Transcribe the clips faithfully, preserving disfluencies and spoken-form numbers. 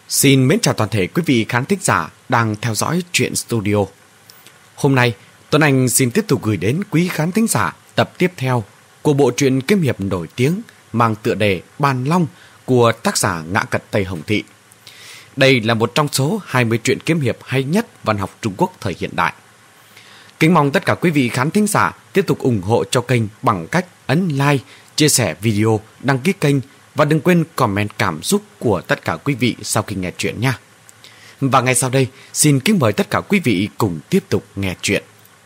Xin mến chào toàn thể quý vị khán thính giả đang theo dõi Truyện Studio. Hôm nay, Tuấn Anh xin tiếp tục gửi đến quý khán thính giả tập tiếp theo của bộ truyện kiếm hiệp nổi tiếng mang tựa đề Bàn Long của tác giả Ngã Cật Tây Hồng Thị. Đây là một trong số hai mươi truyện kiếm hiệp hay nhất văn học Trung Quốc thời hiện đại. Kính mong tất cả quý vị khán thính giả tiếp tục ủng hộ cho kênh bằng cách ấn like, chia sẻ video, đăng ký kênh và đừng quên comment cảm xúc của tất cả quý vị sau khi nghe chuyện nha. Và ngay sau đây, xin kính mời tất cả quý vị cùng tiếp tục nghe chuyện.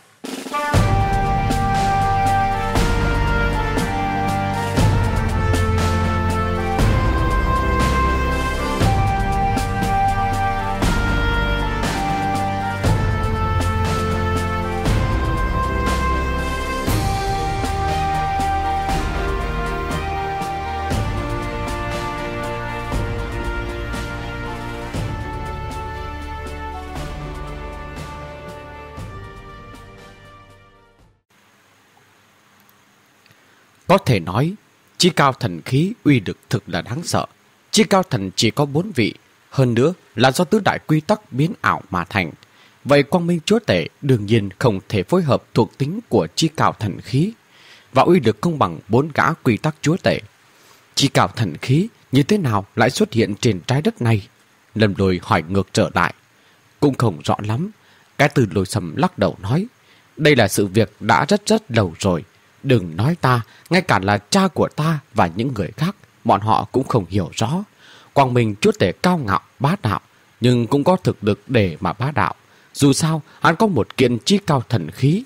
Có thể nói, Chí Cao Thần Khí uy lực thực là đáng sợ. Chí Cao Thần chỉ có bốn vị, hơn nữa là do tứ đại quy tắc biến ảo mà thành. Vậy Quang Minh Chúa Tể đương nhiên không thể phối hợp thuộc tính của Chí Cao Thần Khí, và uy lực không bằng bốn gã quy tắc Chúa Tể. Chí Cao Thần Khí như thế nào lại xuất hiện trên trái đất này? Lâm Lôi hỏi ngược trở lại. Cũng không rõ lắm. Cái Từ Lôi Sầm lắc đầu nói, đây là sự việc đã rất rất lâu rồi. Đừng nói ta, ngay cả là cha của ta và những người khác, bọn họ cũng không hiểu rõ. Quang Minh Chúa Tể cao ngạo, bá đạo, nhưng cũng có thực lực để mà bá đạo. Dù sao, hắn có một kiện Chí Cao Thần Khí.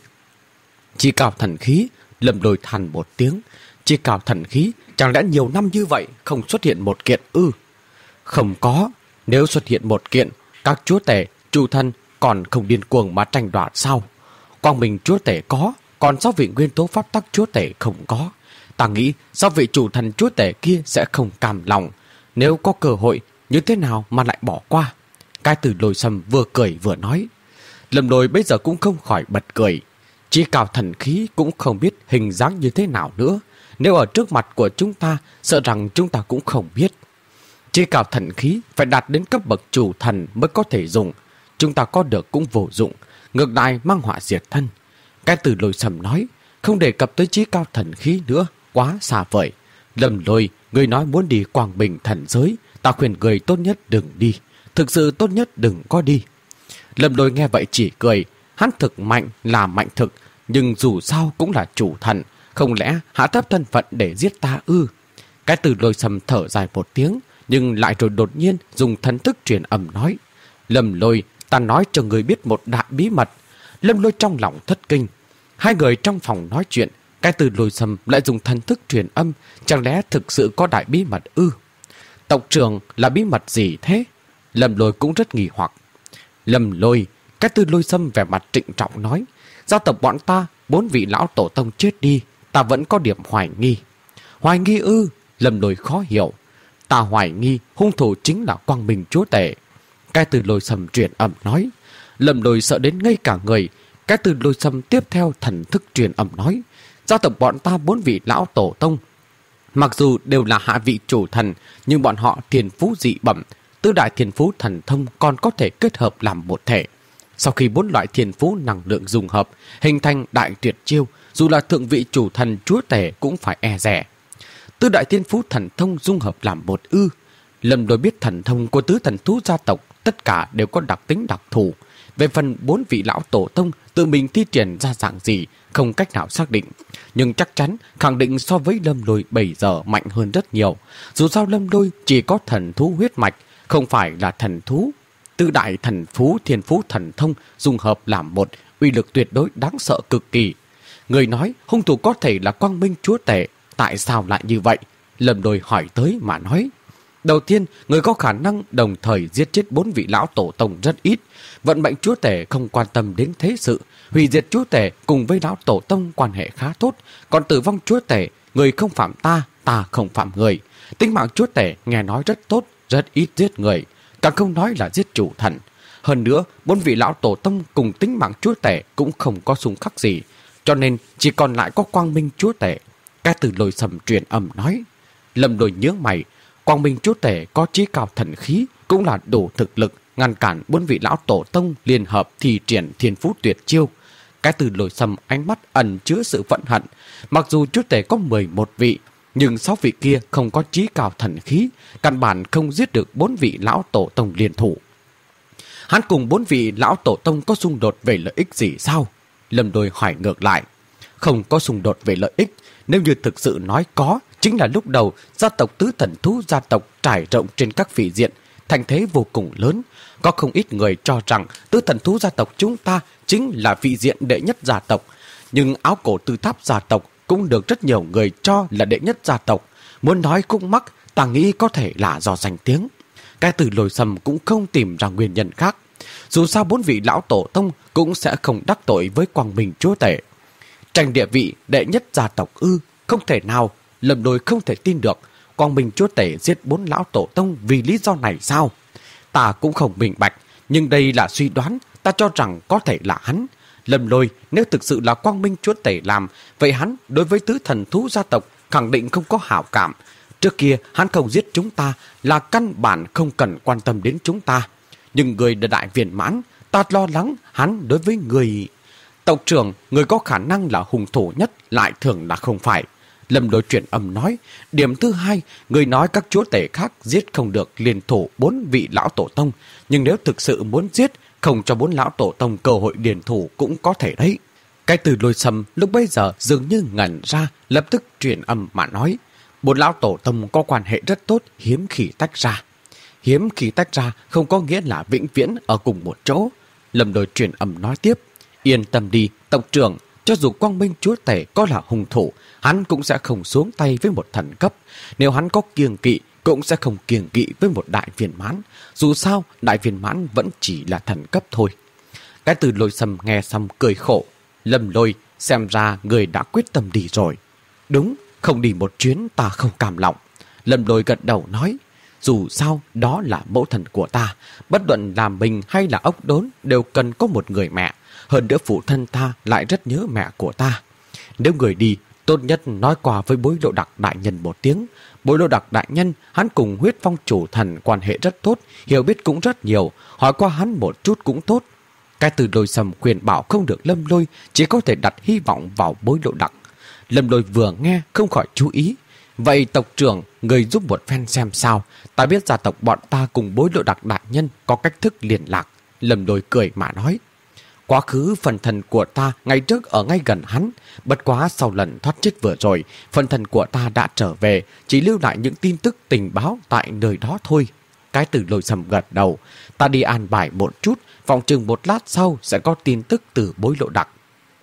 Chí Cao Thần Khí, Lâm Lôi than một tiếng. Chí Cao Thần Khí, chẳng lẽ nhiều năm như vậy không xuất hiện một kiện ư? Không có, nếu xuất hiện một kiện, các Chúa Tể, Chủ Thần còn không điên cuồng mà tranh đoạt sao? Quang Minh Chúa Tể có, còn sáu vị nguyên tố pháp tắc Chúa Tể không có. Ta nghĩ sáu vị chủ thần Chúa Tể kia sẽ không cam lòng. Nếu có cơ hội, như thế nào mà lại bỏ qua? Cái Từ Lôi Sầm vừa cười vừa nói. Lâm Lôi bây giờ cũng không khỏi bật cười. Chí Cao Thần Khí cũng không biết hình dáng như thế nào nữa. Nếu ở trước mặt của chúng ta, sợ rằng chúng ta cũng không biết. Chí Cao Thần Khí phải đạt đến cấp bậc chủ thần mới có thể dùng. Chúng ta có được cũng vô dụng, ngược lại mang họa diệt thân. Cái Từ Lôi Sầm nói, không đề cập tới Chí Cao Thần Khí nữa, quá xa vời. Lâm Lôi, người nói muốn đi Quang Bình thần giới, ta khuyên người tốt nhất đừng đi, thực sự tốt nhất đừng có đi. Lâm Lôi nghe vậy chỉ cười, hắn thực mạnh là mạnh thực, nhưng dù sao cũng là chủ thần, không lẽ hạ thấp thân phận để giết ta ư? Cái Từ Lôi Sầm thở dài một tiếng, nhưng lại rồi đột nhiên dùng thần thức truyền âm nói, Lâm Lôi, ta nói cho người biết một đại bí mật. Lâm Lôi trong lòng thất kinh. Hai người trong phòng nói chuyện, cái Từ Lôi Sầm lại dùng thần thức truyền âm, chẳng lẽ thực sự có đại bí mật ư? Tộc trưởng là bí mật gì thế? Lâm Lôi cũng rất nghi hoặc. Lâm Lôi, cái Từ Lôi Sầm vẻ mặt trịnh trọng nói, gia tộc bọn ta, bốn vị lão tổ tông chết đi, ta vẫn có điểm hoài nghi. Hoài nghi ư? Lâm Lôi khó hiểu. Ta hoài nghi hung thủ chính là Quang Minh Chúa Tể. Cái Từ Lôi Sầm truyền âm nói. Lâm Lôi sợ đến ngây cả người. Cái Từ Lôi Sầm tiếp theo thần thức truyền âm nói, gia tộc bọn ta bốn vị lão tổ tông, mặc dù đều là hạ vị chủ thần, nhưng bọn họ thiên phú dị bẩm, tứ đại thiên phú thần thông còn có thể kết hợp làm một thể. Sau khi bốn loại thiên phú năng lượng dung hợp, hình thành đại tuyệt chiêu, dù là thượng vị chủ thần Chúa Tể cũng phải e dè. Tứ đại thiên phú thần thông dung hợp làm một ư? Lâm Lôi biết thần thông của tứ thần thú gia tộc tất cả đều có đặc tính đặc thù. Về phần bốn vị lão tổ tông tự mình thi triển ra dạng gì không cách nào xác định, nhưng chắc chắn khẳng định so với Lâm Lôi bây giờ mạnh hơn rất nhiều. Dù sao Lâm Lôi chỉ có thần thú huyết mạch, không phải là thần thú. Tứ đại thần phú thiên phú thần thông dung hợp làm một, uy lực tuyệt đối đáng sợ cực kỳ. Người nói hung thủ có thể là Quang Minh Chúa Tể, tại sao lại như vậy? Lâm Lôi hỏi tới mà nói. Đầu tiên, người có khả năng đồng thời giết chết bốn vị lão tổ tông rất ít. Vận mệnh Chúa Tể không quan tâm đến thế sự. Hủy diệt Chúa Tể cùng với lão tổ tông quan hệ khá tốt. Còn tử vong Chúa Tể, người không phạm ta, ta không phạm người. Tính mạng Chúa Tể nghe nói rất tốt, rất ít giết người. Càng không nói là giết chủ thần. Hơn nữa, bốn vị lão tổ tông cùng tính mạng Chúa Tể cũng không có xung khắc gì. Cho nên chỉ còn lại có Quang Minh Chúa Tể. Cái Từ Lôi Sầm truyền âm nói. Lâm Lôi nhớ mày, Quang Minh Chúa Tể có chí cao thần khí, cũng là đủ thực lực ngăn cản bốn vị lão tổ tông liên hợp thi triển thiên phú tuyệt chiêu. Cái Từ Lôi Sâm ánh mắt ẩn chứa sự phẫn hận. Mặc dù Chúa Tể có mười một vị, nhưng sáu vị kia không có chí cao thần khí, căn bản không giết được bốn vị lão tổ tông liên thủ. Hắn cùng bốn vị lão tổ tông có xung đột về lợi ích gì sao? Lâm Lôi hỏi ngược lại. Không có xung đột về lợi ích. Nếu như thực sự nói có, chính là lúc đầu gia tộc tứ thần thú gia tộc trải rộng trên các vị diện, thành thế vô cùng lớn. Có không ít người cho rằng tứ thần thú gia tộc chúng ta chính là vị diện đệ nhất gia tộc. Nhưng áo cổ tư tháp gia tộc cũng được rất nhiều người cho là đệ nhất gia tộc. Muốn nói cũng mắc, ta nghĩ có thể là do danh tiếng. Cái Từ Lôi Sâm cũng không tìm ra nguyên nhân khác. Dù sao bốn vị lão tổ tông cũng sẽ không đắc tội với Quang Minh Chúa Tể. Tranh địa vị đệ nhất gia tộc ư? Không thể nào. Lâm Lôi không thể tin được Quang Minh Chúa Tể giết bốn lão tổ tông vì lý do này sao? Ta cũng không minh bạch, nhưng đây là suy đoán, ta cho rằng có thể là hắn. Lâm Lôi, nếu thực sự là Quang Minh Chúa Tể làm, vậy hắn đối với tứ thần thú gia tộc khẳng định không có hảo cảm. Trước kia hắn không giết chúng ta là căn bản không cần quan tâm đến chúng ta. Nhưng người đã đại viên mãn, ta lo lắng hắn đối với người... Tộc trưởng, người có khả năng là hung thủ nhất lại thường là không phải. Lâm Lôi chuyển âm nói. Điểm thứ hai, người nói các chúa tể khác giết không được liên thủ bốn vị lão tổ tông. Nhưng nếu thực sự muốn giết, không cho bốn lão tổ tông cơ hội liên thủ cũng có thể đấy. Cái Từ Lôi Sâm lúc bây giờ dường như ngẩn ra, lập tức chuyển âm mà nói. Bốn lão tổ tông có quan hệ rất tốt, hiếm khi tách ra. Hiếm khi tách ra không có nghĩa là vĩnh viễn ở cùng một chỗ. Lâm Lôi chuyển âm nói tiếp. Yên tâm đi, tộc trưởng, cho dù Quang Minh Chúa Tể có là hung thủ, hắn cũng sẽ không xuống tay với một thần cấp. Nếu hắn có kiêng kỵ, cũng sẽ không kiêng kỵ với một đại viên mãn. Dù sao, đại viên mãn vẫn chỉ là thần cấp thôi. Cái Từ Lôi Sâm nghe xong cười khổ. Lâm Lôi, xem ra người đã quyết tâm đi rồi. Đúng, không đi một chuyến ta không cam lòng. Lâm Lôi gật đầu nói. Dù sao, đó là mẫu thần của ta. Bất luận là mình hay là ốc đốn đều cần có một người mẹ. Hơn nữa phụ thân ta lại rất nhớ mẹ của ta. Nếu người đi, tốt nhất nói qua với Bối Lộ Đặc đại nhân một tiếng. Bối Lộ Đặc đại nhân, hắn cùng Huyết Phong chủ thần quan hệ rất tốt, hiểu biết cũng rất nhiều, hỏi qua hắn một chút cũng tốt. Cái Từ Lôi Sâm khuyên bảo không được Lâm Lôi, chỉ có thể đặt hy vọng vào Bối Lộ Đặc. Lâm Lôi vừa nghe không khỏi chú ý. Vậy tộc trưởng, người giúp một phen xem sao. Ta biết gia tộc bọn ta cùng Bối Lộ Đặc đại nhân có cách thức liên lạc. Lâm Lôi cười mà nói. Quá khứ phần thần của ta ngày trước ở ngay gần hắn. Bất quá sau lần thoát chết vừa rồi, phần thần của ta đã trở về, chỉ lưu lại những tin tức tình báo tại nơi đó thôi. Cái Từ Lôi Sâm gật đầu. Ta đi an bài một chút, vòng chừng một lát sau sẽ có tin tức từ Bối Lộ Đặc.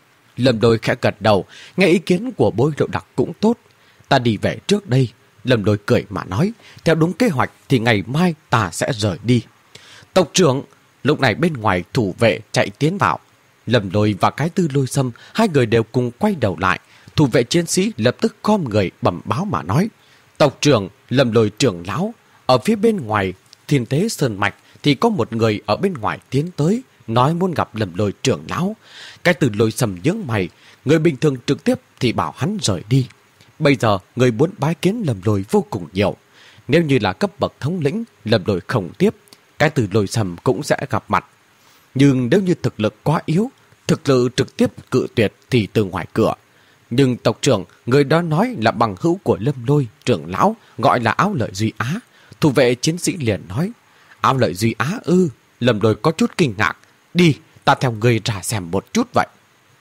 Lâm Lôi khẽ gật đầu, nghe ý kiến của Bối Lộ Đặc cũng tốt. Ta đi về trước đây. Lâm Lôi cười mà nói. Theo đúng kế hoạch thì ngày mai ta sẽ rời đi. Tộc trưởng. Lúc này bên ngoài thủ vệ chạy tiến vào. Lâm Lôi và cái Từ Lôi Sâm, hai người đều cùng quay đầu lại. Thủ vệ chiến sĩ lập tức khom người bẩm báo mà nói. Tộc trưởng, Lâm Lôi trưởng lão. Ở phía bên ngoài Thiên Tế Sơn Mạch thì có một người ở bên ngoài tiến tới, nói muốn gặp Lâm Lôi trưởng lão. Cái Từ Lôi Sâm nhướng mày. Người bình thường trực tiếp thì bảo hắn rời đi. Bây giờ người muốn bái kiến Lâm Lôi vô cùng nhiều. Nếu như là cấp bậc thống lĩnh, Lâm Lôi không tiếp. Cái Từ Lôi Sâm cũng sẽ gặp mặt. Nhưng nếu như thực lực quá yếu, thực lực trực tiếp cự tuyệt thì từ ngoài cửa. Nhưng tộc trưởng, người đó nói là bằng hữu của Lâm Lôi trưởng lão, gọi là Áo Lợi Duy Á. Thủ vệ chiến sĩ liền nói. Áo Lợi Duy Á ư? Lâm Lôi có chút kinh ngạc. Đi, ta theo người ra xem một chút vậy.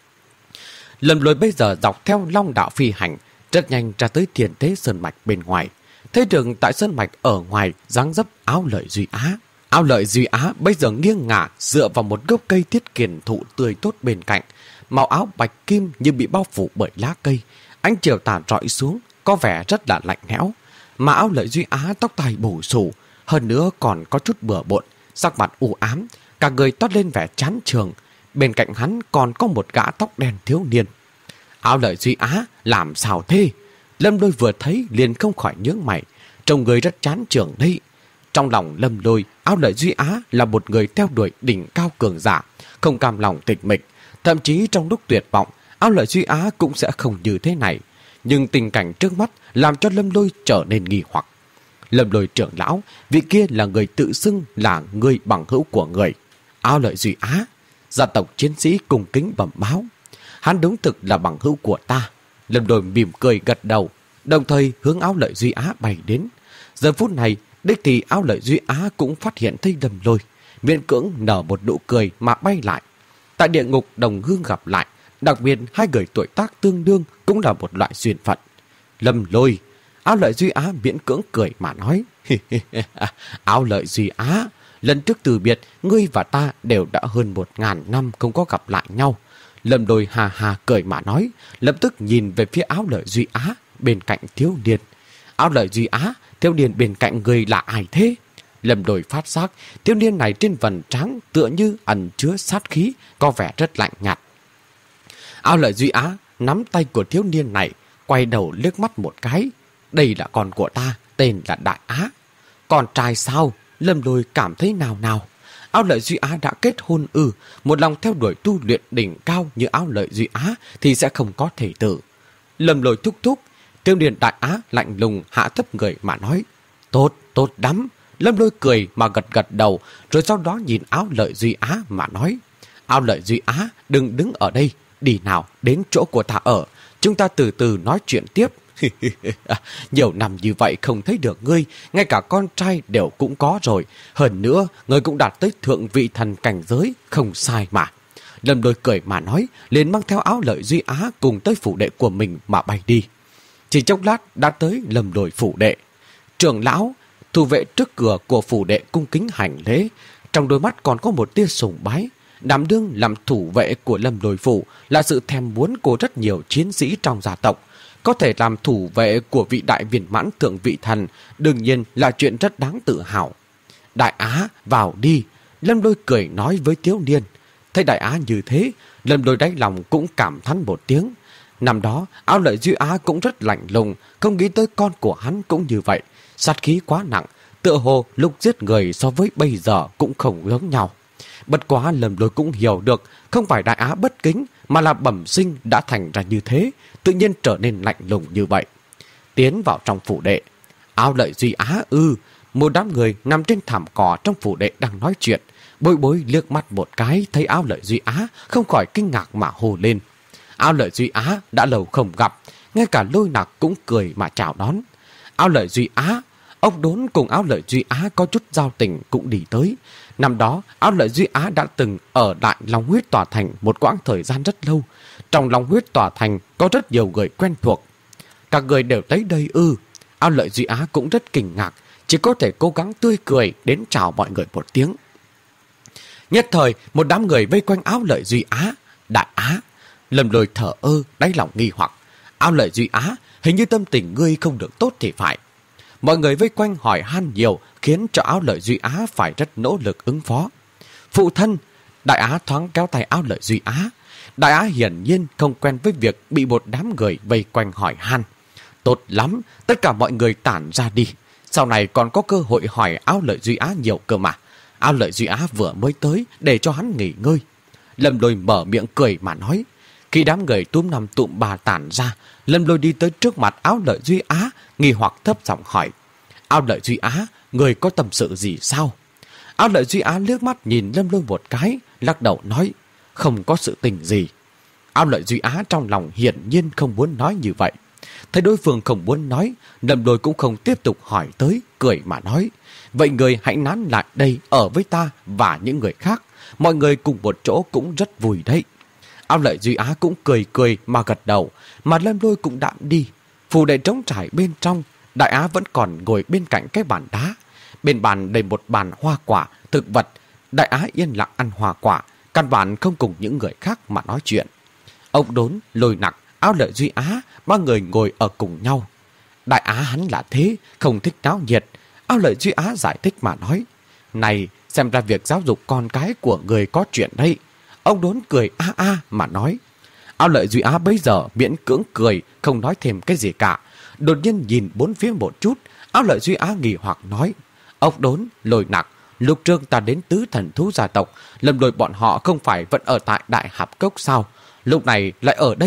Lâm Lôi bây giờ dọc theo Long Đạo phi hành, rất nhanh ra tới Thiên Tế Sơn Mạch bên ngoài. Thấy đường tại Sơn Mạch ở ngoài dáng dấp Áo Lợi Duy Á. Áo Lợi Duy Á bây giờ nghiêng ngả dựa vào một gốc cây thiết kiền thụ tươi tốt bên cạnh. Màu áo bạch kim như bị bao phủ bởi lá cây. Ánh chiều tà rọi xuống, có vẻ rất là lạnh lẽo. Mà Áo Lợi Duy Á tóc tai bù xù, hơn nữa còn có chút bừa bộn, sắc mặt u ám, cả người toát lên vẻ chán chường. Bên cạnh hắn còn có một gã tóc đen thiếu niên. Áo Lợi Duy Á làm sao thế? Lâm Lôi vừa thấy liền không khỏi nhướng mày, trông người rất chán chường đây. Trong lòng Lâm Lôi, Áo Lợi Duy Á là một người theo đuổi đỉnh cao cường giả, không cam lòng tịch mịch. Thậm chí trong lúc tuyệt vọng, Áo Lợi Duy Á cũng sẽ không như thế này. Nhưng tình cảnh trước mắt làm cho Lâm Lôi trở nên nghi hoặc. Lâm Lôi trưởng lão, vị kia là người tự xưng là người bằng hữu của người. Ao Lợi Duy Á, gia tộc chiến sĩ cùng kính bẩm báo. Hắn đúng thực là bằng hữu của ta. Lâm Lôi mỉm cười gật đầu, đồng thời hướng Ao Lợi Duy Á bay đến. Giờ phút này, đích thì Ao Lợi Duy Á cũng phát hiện thấy Lâm Lôi, miễn cưỡng nở một nụ cười mà bay lại. Tại địa ngục đồng hương gặp lại, đặc biệt hai người tuổi tác tương đương cũng là một loại duyên phận. Lâm Lôi, Ao Lợi Duy Á miễn cưỡng cười mà nói. Ao Lợi Duy Á, lần trước từ biệt, ngươi và ta đều đã hơn một ngàn năm không có gặp lại nhau. Lâm Lôi hà hà cười mà nói, lập tức nhìn về phía Ao Lợi Duy Á bên cạnh thiếu niên. Ao Lợi Duy Á, thiếu niên bên cạnh người là ai thế? Lâm Lôi phát giác, thiếu niên này trên vầng trán tựa như ẩn chứa sát khí, có vẻ rất lạnh nhạt. Ao Lợi Duy Á nắm tay của thiếu niên này, quay đầu liếc mắt một cái. Đây là con của ta, tên là Đại Á. Con trai sao? Lâm Lôi cảm thấy nào nào. Ao Lợi Duy Á đã kết hôn ư, một lòng theo đuổi tu luyện đỉnh cao như Ao Lợi Duy Á thì sẽ không có thể tử. Lâm Lôi thúc thúc, thiếu niên Đại Á lạnh lùng hạ thấp người mà nói. Tốt, tốt lắm. Lâm Lôi cười mà gật gật đầu, rồi sau đó nhìn Ao Lợi Duy Á mà nói. Ao Lợi Duy Á, đừng đứng ở đây, đi nào, đến chỗ của ta ở. Chúng ta từ từ nói chuyện tiếp. Nhiều năm như vậy không thấy được ngươi, ngay cả con trai đều cũng có rồi. Hơn nữa, ngươi cũng đạt tới thượng vị thần cảnh giới, không sai mà. Lâm Lôi cười mà nói, liền mang theo Ao Lợi Duy Á cùng tới phủ đệ của mình mà bay đi. Chỉ chốc lát đã tới Lâm Lôi phủ đệ. Trưởng lão, thủ vệ trước cửa của phủ đệ cung kính hành lễ, trong đôi mắt còn có một tia sùng bái. Đảm đương làm thủ vệ của Lâm Lôi phủ là sự thèm muốn của rất nhiều chiến sĩ trong gia tộc. Có thể làm thủ vệ của vị đại viên mãn thượng vị thần, đương nhiên là chuyện rất đáng tự hào. Đại Á, vào đi. Lâm Lôi cười nói với thiếu niên. Thấy Đại Á như thế, Lâm Lôi đáy lòng cũng cảm thán một tiếng. Năm đó, Ao Lợi Duy Á cũng rất lạnh lùng, không nghĩ tới con của hắn cũng như vậy. Sát khí quá nặng, tựa hồ lúc giết người so với bây giờ cũng không giống nhau. Bất quá Lâm Lôi cũng hiểu được, không phải Đại Á bất kính, mà là bẩm sinh đã thành ra như thế, tự nhiên trở nên lạnh lùng như vậy. Tiến vào trong phủ đệ. Ao Lợi Duy Á ư, một đám người nằm trên thảm cỏ trong phủ đệ đang nói chuyện. Bối Bối liếc mắt một cái, thấy Ao Lợi Duy Á, không khỏi kinh ngạc mà hô lên. Ao Lợi Duy Á đã lâu không gặp, ngay cả Lôi Nặc cũng cười mà chào đón. Ao Lợi Duy Á, ông Đốn cùng Ao Lợi Duy Á có chút giao tình cũng đi tới. Năm đó, Ao Lợi Duy Á đã từng ở lại Long Huyết Tòa Thành một quãng thời gian rất lâu. Trong Long Huyết Tòa Thành có rất nhiều người quen thuộc. Các người đều tới đây ư. Ao Lợi Duy Á cũng rất kinh ngạc, chỉ có thể cố gắng tươi cười đến chào mọi người một tiếng. Nhất thời, một đám người vây quanh Ao Lợi Duy Á. Đại Á, Lâm Lôi thở ơ, đáy lòng nghi hoặc. Ao Lợi Duy Á, hình như tâm tình ngươi không được tốt thì phải. Mọi người vây quanh hỏi han nhiều, khiến cho Ao Lợi Duy Á phải rất nỗ lực ứng phó. Phụ thân, Đại Á thoáng kéo tay Ao Lợi Duy Á. Đại Á hiển nhiên không quen với việc bị một đám người vây quanh hỏi han. Tốt lắm, tất cả mọi người tản ra đi. Sau này còn có cơ hội hỏi Ao Lợi Duy Á nhiều cơ mà. Ao Lợi Duy Á vừa mới tới để cho hắn nghỉ ngơi. Lâm Lôi mở miệng cười mà nói. Khi đám người túm năm tụm bà tản ra, Lâm Lôi đi tới trước mặt Ao Lợi Duy Á, nghi hoặc thấp giọng hỏi. Ao Lợi Duy Á, người có tâm sự gì sao? Ao Lợi Duy Á liếc mắt nhìn Lâm Lôi một cái, lắc đầu nói. Không có sự tình gì. Ao Lợi Duy Á trong lòng hiển nhiên không muốn nói như vậy. Thấy đối phương không muốn nói, Lâm Lôi cũng không tiếp tục hỏi tới, cười mà nói. Vậy người hãy nán lại đây ở với ta và những người khác. Mọi người cùng một chỗ cũng rất vui đấy. Ao Lợi Duy Á cũng cười cười mà gật đầu, mà Lâm Lôi cũng đã đi. Phủ đệ trống trải bên trong, Đại Á vẫn còn ngồi bên cạnh cái bàn đá. Bên bàn đầy một bàn hoa quả, thực vật. Đại Á yên lặng ăn hoa quả, căn bản không cùng những người khác mà nói chuyện. Ông Đốn, Lôi Nặc, Ao Lợi Duy Á, ba người ngồi ở cùng nhau. Đại Á hắn là thế, không thích náo nhiệt. Ao Lợi Duy Á giải thích mà nói. Này, xem ra việc giáo dục con cái của người có chuyện đây. Ông Đốn cười a a mà nói. Ao Lợi Duy Á bấy giờ miễn cưỡng cười, không nói thêm cái gì cả. Đột nhiên nhìn bốn phía một chút, Ao Lợi Duy Á nghi hoặc nói. Ông Đốn, Lôi Nặc, lúc trước ta đến tứ thần thú gia tộc, Lâm Lôi bọn họ không phải vẫn ở tại Đại Hạp Cốc sao? Lúc này lại ở đây,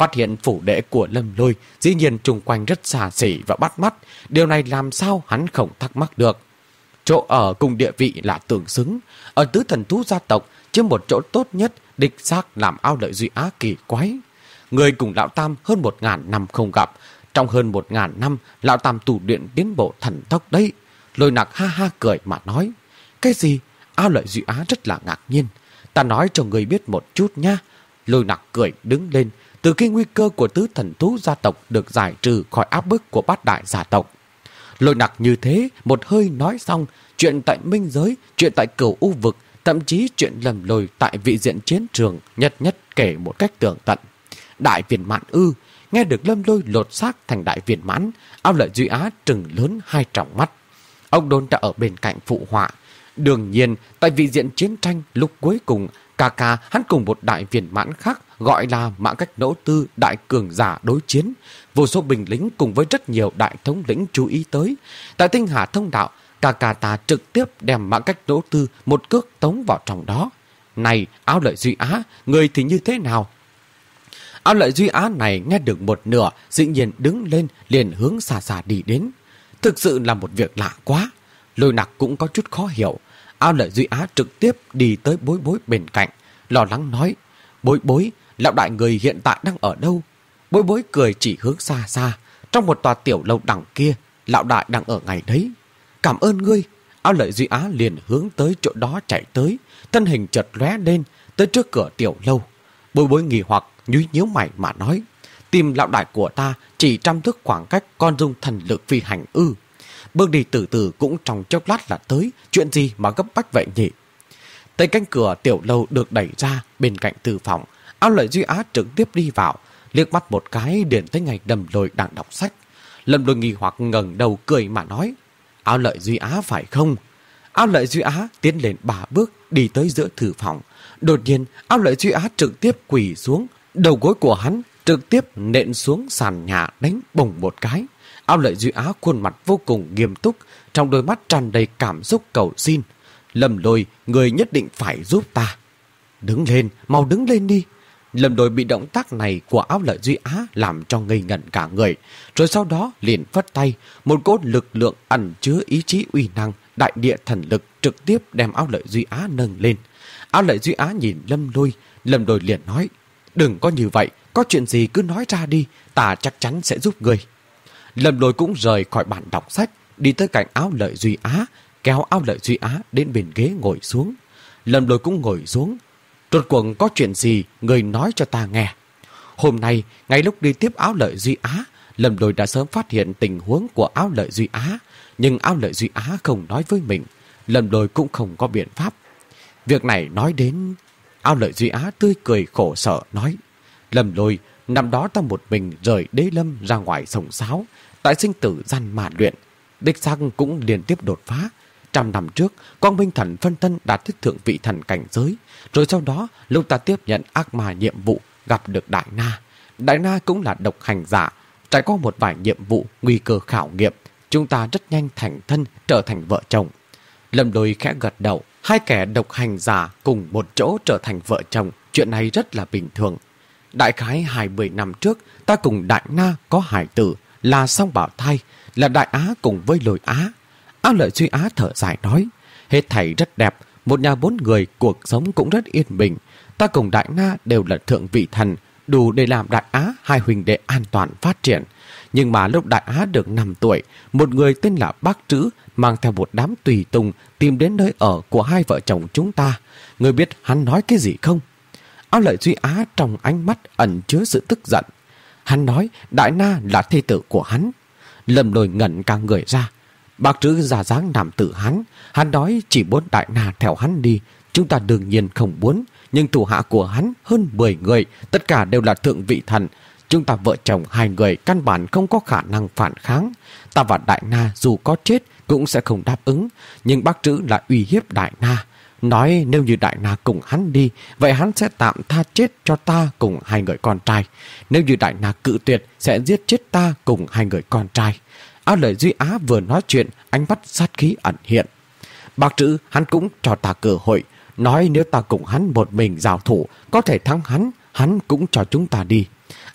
phát hiện phủ đệ của Lâm Lôi dĩ nhiên chung quanh rất xa xỉ và bắt mắt. Điều này làm sao hắn không thắc mắc được. Chỗ ở cùng địa vị là tương xứng. Ở Tứ Thần Thú gia tộc chiếm một chỗ tốt nhất, đích xác làm Ao Lợi Duy Á kỳ quái. Người cùng Lão Tam hơn một ngàn năm không gặp. Trong hơn một ngàn năm, Lão Tam tu luyện tiến bộ thần tốc đấy. Lôi Nặc ha ha cười mà nói. Cái gì? Ao Lợi Duy Á rất là ngạc nhiên. Ta nói cho người biết một chút nha. Lôi Nặc cười đứng lên. Từ khi nguy cơ của Tứ Thần Thú gia tộc được giải trừ khỏi áp bức của bát đại gia tộc. Lôi Nặc như thế, một hơi nói xong, chuyện tại Minh Giới, chuyện tại Cửu U Vực, thậm chí chuyện Lâm Lôi tại vị diện chiến trường, nhất nhất kể một cách tường tận. Đại viên mãn ư? Nghe được Lâm Lôi lột xác thành đại viên mãn, Ao Lợi Duy Á trừng lớn hai tròng mắt. Ông Đôn đã ở bên cạnh phụ họa. Đương nhiên, tại vị diện chiến tranh lúc cuối cùng, ca ca hắn cùng một đại viên mãn khác gọi là Mã Cách Nỗ Tư đại cường giả đối chiến. Vô số binh lính cùng với rất nhiều đại thống lĩnh chú ý tới. Tại Tinh Hà Thông Đạo, ca ca ta trực tiếp đem Mã Cách Nỗ Tư một cước tống vào trong đó. Này, Ao Lợi Duy Á, người thì như thế nào? Ao Lợi Duy Á này nghe được một nửa, dĩ nhiên đứng lên liền hướng xa xa đi đến. Thực sự là một việc lạ quá. Lôi Nặc cũng có chút khó hiểu. Ao Lợi Duy Á trực tiếp đi tới Bối Bối bên cạnh, lo lắng nói. Bối Bối, lão đại người hiện tại đang ở đâu? Bối Bối cười chỉ hướng xa xa. Trong một tòa tiểu lâu đằng kia, lão đại đang ở ngay đấy. Cảm ơn ngươi. Ao Lợi Duy Á liền hướng tới chỗ đó chạy tới, thân hình chợt lóe lên tới trước cửa tiểu lâu. Bối Bối nghi hoặc nhúi nhíu mày mà nói. Tìm lão đại của ta chỉ trăm thước khoảng cách, con dung thần lực phi hành ư? Bước đi từ từ cũng trong chốc lát là tới. Chuyện gì mà gấp bách vậy nhỉ? Tới cánh cửa tiểu lâu được đẩy ra bên cạnh thư phòng. Ao Lợi Duy Á trực tiếp đi vào, liếc mắt một cái điền tới ngày Lâm Lôi đang đọc sách. Lâm Lôi nghi hoặc ngẩng đầu cười mà nói. Ao Lợi Duy Á phải không? Ao Lợi Duy Á tiến lên ba bước đi tới giữa thư phòng. Đột nhiên Ao Lợi Duy Á trực tiếp quỳ xuống, đầu gối của hắn trực tiếp nện xuống sàn nhà đánh bùng một cái. Ao Lợi Duy Á khuôn mặt vô cùng nghiêm túc, trong đôi mắt tràn đầy cảm xúc cầu xin. Lâm Lôi, người nhất định phải giúp ta. Đứng lên, mau đứng lên đi. Lâm Lôi bị động tác này của Ao Lợi Duy Á làm cho ngây ngẩn cả người, rồi sau đó liền phất tay, một cỗ lực lượng ẩn chứa ý chí uy năng, đại địa thần lực trực tiếp đem Ao Lợi Duy Á nâng lên. Ao Lợi Duy Á nhìn Lâm Lôi, Lâm Lôi liền nói, đừng có như vậy, có chuyện gì cứ nói ra đi, ta chắc chắn sẽ giúp người. Lâm Lôi cũng rời khỏi bàn đọc sách, đi tới cạnh Ao Lợi Duy Á, kéo Ao Lợi Duy Á đến bên ghế ngồi xuống. Lâm Lôi cũng ngồi xuống. Rốt cuộc có chuyện gì, người nói cho ta nghe. Hôm nay, ngay lúc đi tiếp Ao Lợi Duy Á, Lâm Lôi đã sớm phát hiện tình huống của Ao Lợi Duy Á, nhưng Ao Lợi Duy Á không nói với mình. Lâm Lôi cũng không có biện pháp. Việc này nói đến... Ao Lợi Duy Á tươi cười khổ sở nói. Lâm Lôi, năm đó ta một mình rời Đế Lâm ra ngoài sông Sáo, tại sinh tử gian mà luyện. Đích xác cũng liên tiếp đột phá. Trăm năm trước, Quang Minh Thần phân thân đạt tới thượng vị thần cảnh giới. Rồi sau đó, lúc ta tiếp nhận ác ma nhiệm vụ, gặp được Đại Na. Đại Na cũng là độc hành giả. Trải qua một vài nhiệm vụ, nguy cơ khảo nghiệm, chúng ta rất nhanh thành thân, trở thành vợ chồng. Lâm Lôi khẽ gật đầu. Hai kẻ độc hành giả cùng một chỗ trở thành vợ chồng, chuyện này rất là bình thường. Đại khái hai mươi năm trước, ta cùng Đại Na có hải tử, là Song Bảo Thai, là Đại Á cùng với Lôi Á. Ao Lợi Duy Á thở dài nói, hết thảy rất đẹp, một nhà bốn người, cuộc sống cũng rất yên bình. Ta cùng Đại Na đều là thượng vị thần, đủ để làm Đại Á hai huynh đệ an toàn phát triển. Nhưng mà lúc Đại Á được năm tuổi, một người tên là Bác Trữ mang theo một đám tùy tùng tìm đến nơi ở của hai vợ chồng chúng ta. Người biết hắn nói cái gì không? Ao Lợi Duy Á trong ánh mắt ẩn chứa sự tức giận. Hắn nói Đại Na là thê tử của hắn. Lâm Lôi ngẩn cả người ra. Bác Trữ ra dáng nam tử hắn. Hắn nói chỉ muốn Đại Na theo hắn đi. Chúng ta đương nhiên không muốn. Nhưng thủ hạ của hắn hơn mười người, tất cả đều là thượng vị thần. Chúng ta vợ chồng hai người căn bản không có khả năng phản kháng. Ta và Đại Na dù có chết cũng sẽ không đáp ứng. Nhưng Bác Trữ là uy hiếp Đại Na, nói nếu như Đại Na cùng hắn đi, vậy hắn sẽ tạm tha chết cho ta cùng hai người con trai. Nếu như Đại Na cự tuyệt, sẽ giết chết ta cùng hai người con trai. Ao Lợi Duy Á vừa nói chuyện, ánh mắt sát khí ẩn hiện. Bác Trữ hắn cũng cho ta cơ hội, nói nếu ta cùng hắn một mình giao thủ, có thể thắng hắn, hắn cũng cho chúng ta đi.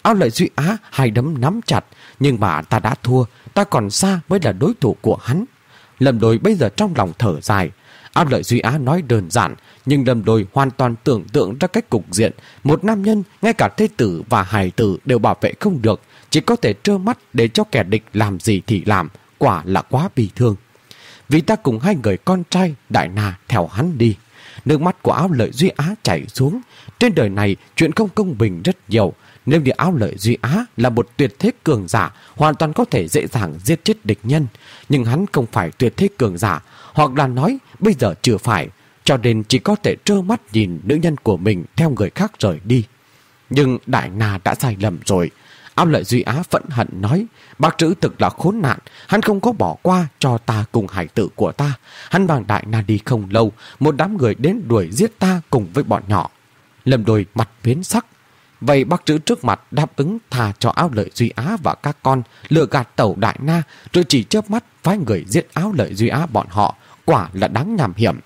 Ao Lợi Duy Á hai đấm nắm chặt, nhưng mà ta đã thua, ta còn xa mới là đối thủ của hắn. Lâm Đồi bây giờ trong lòng thở dài. Ao Lợi Duy Á nói đơn giản, nhưng Lâm Đồi hoàn toàn tưởng tượng ra cách cục diện. Một nam nhân, ngay cả thê tử và hài tử đều bảo vệ không được, chỉ có thể trơ mắt để cho kẻ địch làm gì thì làm, quả là quá bi thương. Vì ta cùng hai người con trai Đại Na theo hắn đi. Nước mắt của Ao Lợi Duy Á chảy xuống. Trên đời này chuyện không công bình rất nhiều. Nếu như Ao Lợi Duy Á là một tuyệt thế cường giả, hoàn toàn có thể dễ dàng giết chết địch nhân. Nhưng hắn không phải tuyệt thế cường giả, hoặc là nói bây giờ chưa phải, cho nên chỉ có thể trơ mắt nhìn nữ nhân của mình theo người khác rời đi. Nhưng Đại Na đã sai lầm rồi. Ao Lợi Duy Á phẫn hận nói, bác Trữ thực là khốn nạn, hắn không có bỏ qua cho ta cùng hải tử của ta. Hắn mang Đại Na đi không lâu, một đám người đến đuổi giết ta cùng với bọn nhỏ. Lâm Đồi mặt biến sắc. Vậy bác Trữ trước mặt đáp ứng tha cho Ao Lợi Duy Á và các con, lừa gạt tẩu Đại Na, rồi chỉ chớp mắt phái người giết Ao Lợi Duy Á bọn họ, quả là đáng nham hiểm.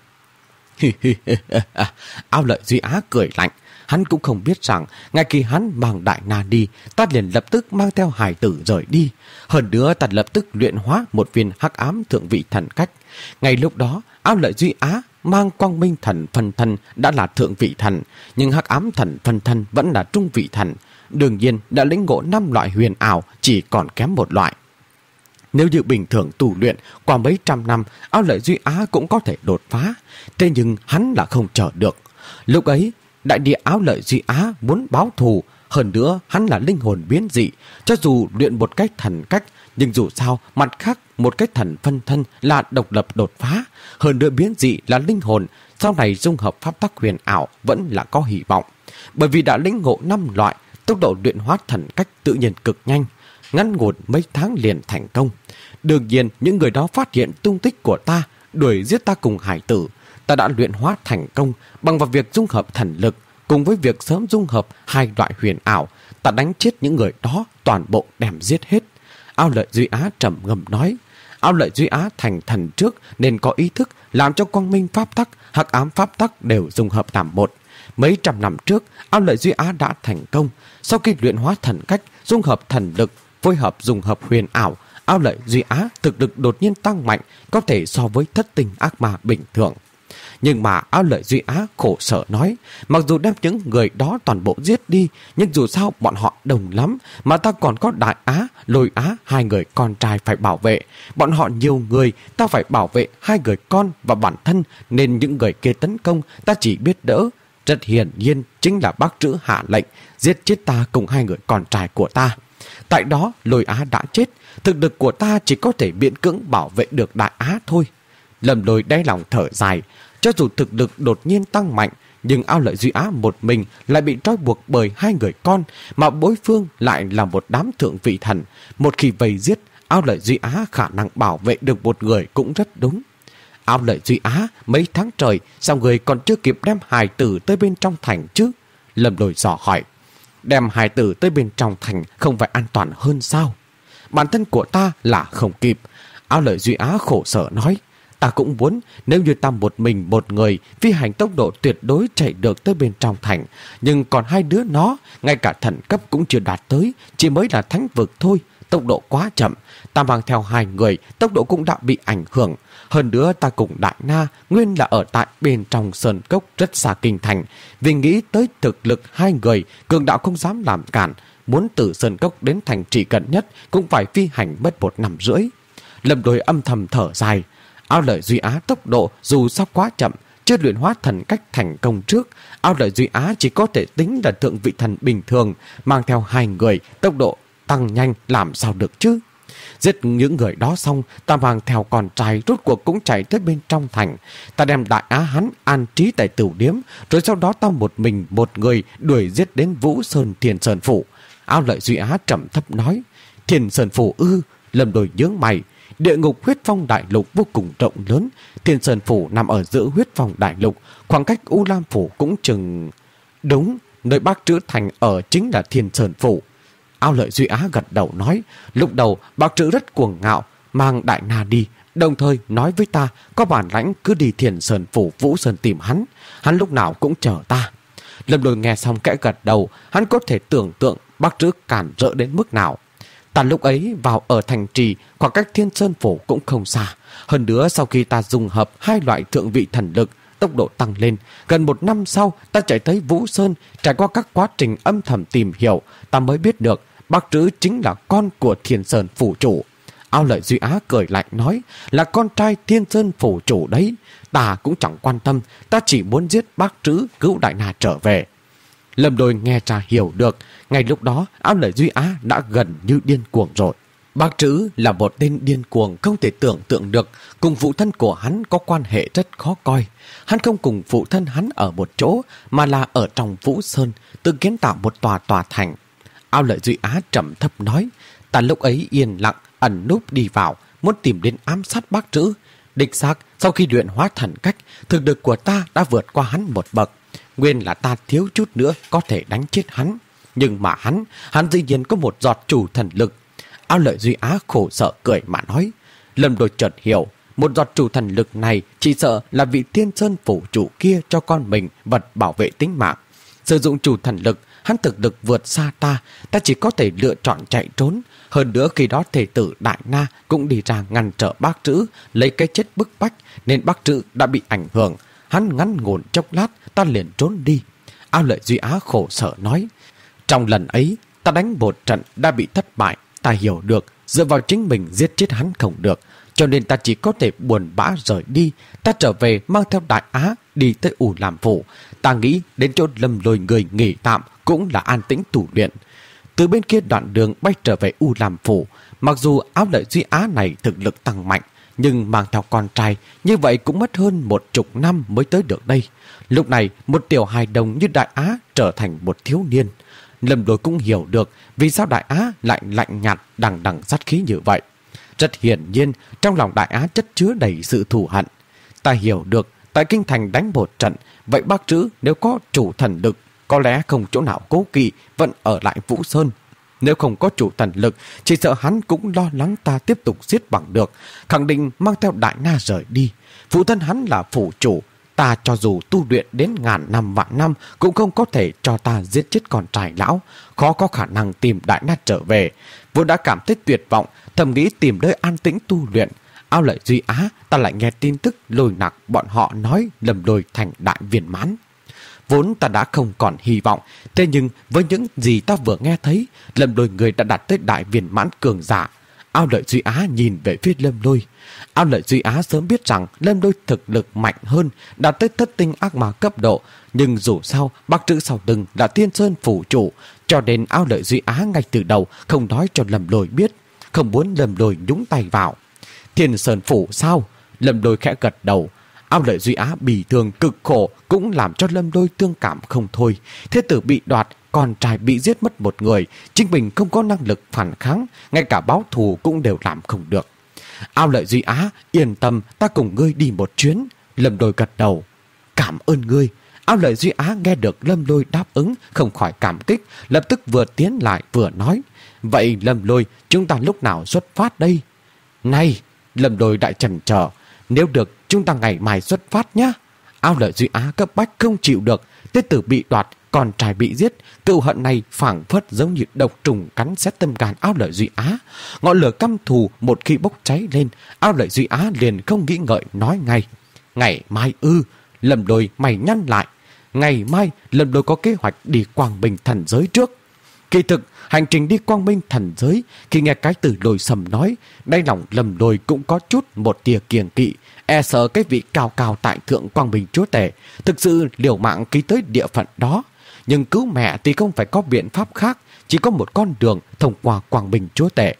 Ao Lợi Duy Á cười lạnh. Hắn cũng không biết rằng ngay khi hắn mang Đại Na đi, ta liền lập tức mang theo hài tử rời đi. Hơn nữa ta lập tức luyện hóa một viên hắc ám thượng vị thần cách. Ngay lúc đó, Ao Lợi Duy Á mang quang minh thần phân thân đã là thượng vị thần, nhưng hắc ám thần phân thân vẫn là trung vị thần. Đương nhiên đã lĩnh ngộ năm loại huyền ảo, chỉ còn kém một loại. Nếu như bình thường tu luyện, qua mấy trăm năm, Ao Lợi Duy Á cũng có thể đột phá. Thế nhưng hắn là không chờ được. Lúc ấy, đại địa Ao Lợi Duy Á muốn báo thù. Hơn nữa, hắn là linh hồn biến dị. Cho dù luyện một cách thần cách, nhưng dù sao, mặt khác, một cách thần phân thân là độc lập đột phá. Hơn nữa biến dị là linh hồn, sau này dung hợp pháp tắc huyền ảo vẫn là có hy vọng. Bởi vì đã lĩnh ngộ năm loại, tốc độ luyện hóa thần cách tự nhiên cực nhanh, ngắn ngủn mấy tháng liền thành công. Đương nhiên, những người đó phát hiện tung tích của ta, đuổi giết ta cùng hải tử. Ta đã luyện hóa thành công bằng vào việc dung hợp thần lực, cùng với việc sớm dung hợp hai loại huyền ảo. Ta đánh chết những người đó, toàn bộ đem giết hết. Ao Lợi Duy Á trầm ngâm nói. Ao Lợi Duy Á thành thần trước nên có ý thức làm cho quang minh pháp tắc, hắc ám pháp tắc đều dung hợp làm một. Mấy trăm năm trước, Ao Lợi Duy Á đã thành công. Sau khi luyện hóa thần cách, dung hợp thần lực, phối hợp dung hợp huyền ảo, Ao Lợi Duy Á thực lực đột nhiên tăng mạnh, có thể so với thất tinh ác ma bình thường. Nhưng mà Ao Lợi Duy Á khổ sở nói, mặc dù đem những người đó toàn bộ giết đi, nhưng dù sao bọn họ đông lắm, mà ta còn có Đại Á, Lôi Á, hai người con trai phải bảo vệ. Bọn họ nhiều người, ta phải bảo vệ hai người con và bản thân, nên những người kia tấn công ta chỉ biết đỡ. Rất hiển nhiên chính là bác Trữ hạ lệnh giết chết ta cùng hai người con trai của ta. Tại đó Lôi Á đã chết, thực lực của ta chỉ có thể miễn cưỡng bảo vệ được Đại Á thôi. Lâm Lôi đáy lòng thở dài. Cho dù thực lực đột nhiên tăng mạnh, nhưng Ao Lợi Duy Á một mình lại bị trói buộc bởi hai người con, mà đối phương lại là một đám thượng vị thần. Một khi vây giết, Ao Lợi Duy Á khả năng bảo vệ được một người cũng rất đúng. Ao Lợi Duy Á mấy tháng trời, sao người còn chưa kịp đem hài tử tới bên trong thành chứ? Lâm Lôi dò hỏi. Đem hài tử tới bên trong thành không phải an toàn hơn sao? Bản thân của ta là không kịp. Ao Lợi Duy Á khổ sở nói. Ta cũng muốn nếu như ta một mình một người phi hành tốc độ tuyệt đối chạy được tới bên trong thành, nhưng còn hai đứa nó ngay cả thần cấp cũng chưa đạt tới, chỉ mới là thánh vực thôi, tốc độ quá chậm. Ta mang theo hai người, tốc độ cũng đã bị ảnh hưởng. Hơn nữa ta cùng Đại Na nguyên là ở tại bên trong sơn cốc rất xa kinh thành, vì nghĩ tới thực lực hai người, cường đạo không dám làm cản. Muốn từ sơn cốc đến thành trì gần nhất cũng phải phi hành mất một năm rưỡi. Lâm Đồi âm thầm thở dài. Ao Lợi Duy Á tốc độ dù sao quá chậm, chưa luyện hóa thần cách thành công trước, Ao Lợi Duy Á chỉ có thể tính là thượng vị thần bình thường, mang theo hai người, tốc độ tăng nhanh làm sao được chứ? Giết những người đó xong, ta mang theo con trai rốt cuộc cũng chạy tới bên trong thành. Ta đem Đại Á hắn an trí tại tửu điếm, rồi sau đó ta một mình một người đuổi giết đến Vũ Sơn Thiên Sơn Phủ. Ao Lợi Duy Á trầm thấp nói. Thiên Sơn Phủ ư? Lâm Đồi nhướng mày. Địa ngục huyết phong đại lục vô cùng rộng lớn. Thiên Sơn Phủ nằm ở giữa huyết phong đại lục, khoảng cách U Lam Phủ cũng chừng... Đúng, nơi bác Trữ Thành ở chính là Thiên Sơn Phủ. Ao Lợi Duy Á gật đầu nói. Lúc đầu bác Trữ rất cuồng ngạo, mang Đại Na đi, đồng thời nói với ta có bản lãnh cứ đi Thiên Sơn Phủ Vũ Sơn tìm hắn. Hắn lúc nào cũng chờ ta. Lâm Đồi nghe xong kẽ gật đầu. Hắn có thể tưởng tượng bác Trữ cản rỡ đến mức nào. Ta lúc ấy vào ở thành trì, khoảng cách Thiên Sơn Phủ cũng không xa. Hơn nữa sau khi ta dùng hợp hai loại thượng vị thần lực, tốc độ tăng lên. Gần một năm sau, ta chạy tới Vũ Sơn, trải qua các quá trình âm thầm tìm hiểu, ta mới biết được bác Trữ chính là con của Thiên Sơn Phủ chủ. Ao Lợi Duy Á cười lạnh nói, là con trai Thiên Sơn Phủ chủ đấy. Ta cũng chẳng quan tâm, ta chỉ muốn giết bác Trữ cứu Đại Na trở về. Lâm Lôi nghe ra hiểu được, ngay lúc đó Ao Lợi Duy Á đã gần như điên cuồng rồi. Bác Trữ là một tên điên cuồng không thể tưởng tượng được, cùng phụ thân của hắn có quan hệ rất khó coi. Hắn không cùng phụ thân hắn ở một chỗ, mà là ở trong Vũ Sơn, tự kiến tạo một tòa tòa thành. Ao Lợi Duy Á trầm thấp nói, ta lúc ấy yên lặng, ẩn núp đi vào, muốn tìm đến ám sát bác Trữ. Đích xác, sau khi luyện hóa thần cách, thực lực của ta đã vượt qua hắn một bậc. Nguyên là ta thiếu chút nữa có thể đánh chết hắn. Nhưng mà hắn, hắn dĩ nhiên có một giọt chủ thần lực. Ao Lợi Duy Á khổ sợ cười mà nói. Lâm Đôi chợt hiểu, một giọt chủ thần lực này chỉ sợ là vị Thiên Sơn Phủ chủ kia cho con mình vật bảo vệ tính mạng. Sử dụng chủ thần lực, hắn thực lực vượt xa ta, ta chỉ có thể lựa chọn chạy trốn. Hơn nữa khi đó thể tử Đại Na cũng đi ra ngăn trở bác Trữ, lấy cái chết bức bách, nên bác Trữ đã bị ảnh hưởng. Hắn ngắn ngủn chốc lát, ta liền trốn đi. Ao Lợi Duy Á khổ sở nói, trong lần ấy, ta đánh một trận đã bị thất bại. Ta hiểu được, dựa vào chính mình giết chết hắn không được, cho nên ta chỉ có thể buồn bã rời đi. Ta trở về mang theo Đại Á đi tới U Lam Phủ. Ta nghĩ đến chỗ Lâm Lôi người nghỉ tạm cũng là an tĩnh tù luyện. Từ bên kia đoạn đường bay trở về U Lam Phủ, mặc dù Ao Lợi Duy Á này thực lực tăng mạnh, nhưng mang theo con trai, như vậy cũng mất hơn một chục năm mới tới được đây. Lúc này, một tiểu hài đồng như Đại Á trở thành một thiếu niên. Lâm Lôi cũng hiểu được vì sao Đại Á lại lạnh nhạt đằng đằng sát khí như vậy. Rất hiển nhiên, trong lòng Đại Á chất chứa đầy sự thù hận. Ta hiểu được, tại Kinh Thành đánh một trận, vậy bác Trữ nếu có chủ thần lực, có lẽ không chỗ nào cố kỵ, vẫn ở lại Vũ Sơn. Nếu không có chủ thần lực, chỉ sợ hắn cũng lo lắng ta tiếp tục giết bằng được, khẳng định mang theo Đại Na rời đi. Phụ thân hắn là phủ chủ, ta cho dù tu luyện đến ngàn năm vạn năm cũng không có thể cho ta giết chết con trai lão, khó có khả năng tìm Đại Na trở về. Vốn đã cảm thấy tuyệt vọng, thầm nghĩ tìm nơi an tĩnh tu luyện. Ao Lợi Duy Á, ta lại nghe tin tức Lôi Nặc bọn họ nói Lâm Lôi thành đại viên mãn. Vốn ta đã không còn hy vọng, thế nhưng với những gì ta vừa nghe thấy, Lâm Lôi người đã đạt tới đại viên mãn cường giả. Ao Lợi Duy Á nhìn về phía Lâm Lôi. Ao Lợi Duy Á sớm biết rằng Lâm Lôi thực lực mạnh hơn, đạt tới thất tinh ác ma cấp độ, nhưng dù sao bác Trữ sau lưng là Thiên Sơn Phủ chủ, cho nên Ao Lợi Duy Á ngay từ đầu không nói cho Lâm Lôi biết, không muốn Lâm Lôi nhúng tay vào. Thiên Sơn Phủ sao? Lâm Lôi khẽ gật đầu. Ao Lợi Duy Á bị thương cực khổ cũng làm cho Lâm Lôi thương cảm không thôi. Thế tử bị đoạt, con trai bị giết mất một người, chính mình không có năng lực phản kháng, ngay cả báo thù cũng đều làm không được. Ao Lợi Duy Á, yên tâm, ta cùng ngươi đi một chuyến. Lâm Lôi gật đầu. Cảm ơn ngươi. Ao Lợi Duy Á nghe được Lâm Lôi đáp ứng, không khỏi cảm kích, lập tức vừa tiến lại vừa nói, vậy Lâm Lôi, chúng ta lúc nào xuất phát đây? Này, Lâm Lôi đại chần chờ, nếu được chúng ta ngày mai xuất phát nhé. Ao Lợi Duy Á cấp bách không chịu được, thế tử bị đoạt, con trai bị giết, cựu hận này phảng phất giống như độc trùng cắn xé tâm can Ao Lợi Duy Á. Ngọn lửa căm thù một khi bốc cháy lên, Ao Lợi Duy Á liền không nghĩ ngợi nói ngay, ngày mai ư? Lâm Lôi mày nhăn lại. Ngày mai Lâm Lôi có kế hoạch đi Quang Minh thần giới trước. Kỳ thực hành trình đi Quang Minh thần giới, khi nghe cái từ Lôi Sầm nói, đáy lòng Lâm Lôi cũng có chút một tia kiêng kỵ, e sợ cái vị cao cao tại thượng Quang Minh chúa tể thực sự liều mạng ký tới địa phận đó. Nhưng cứu mẹ thì không phải có biện pháp khác, chỉ có một con đường thông qua Quang Minh chúa tể.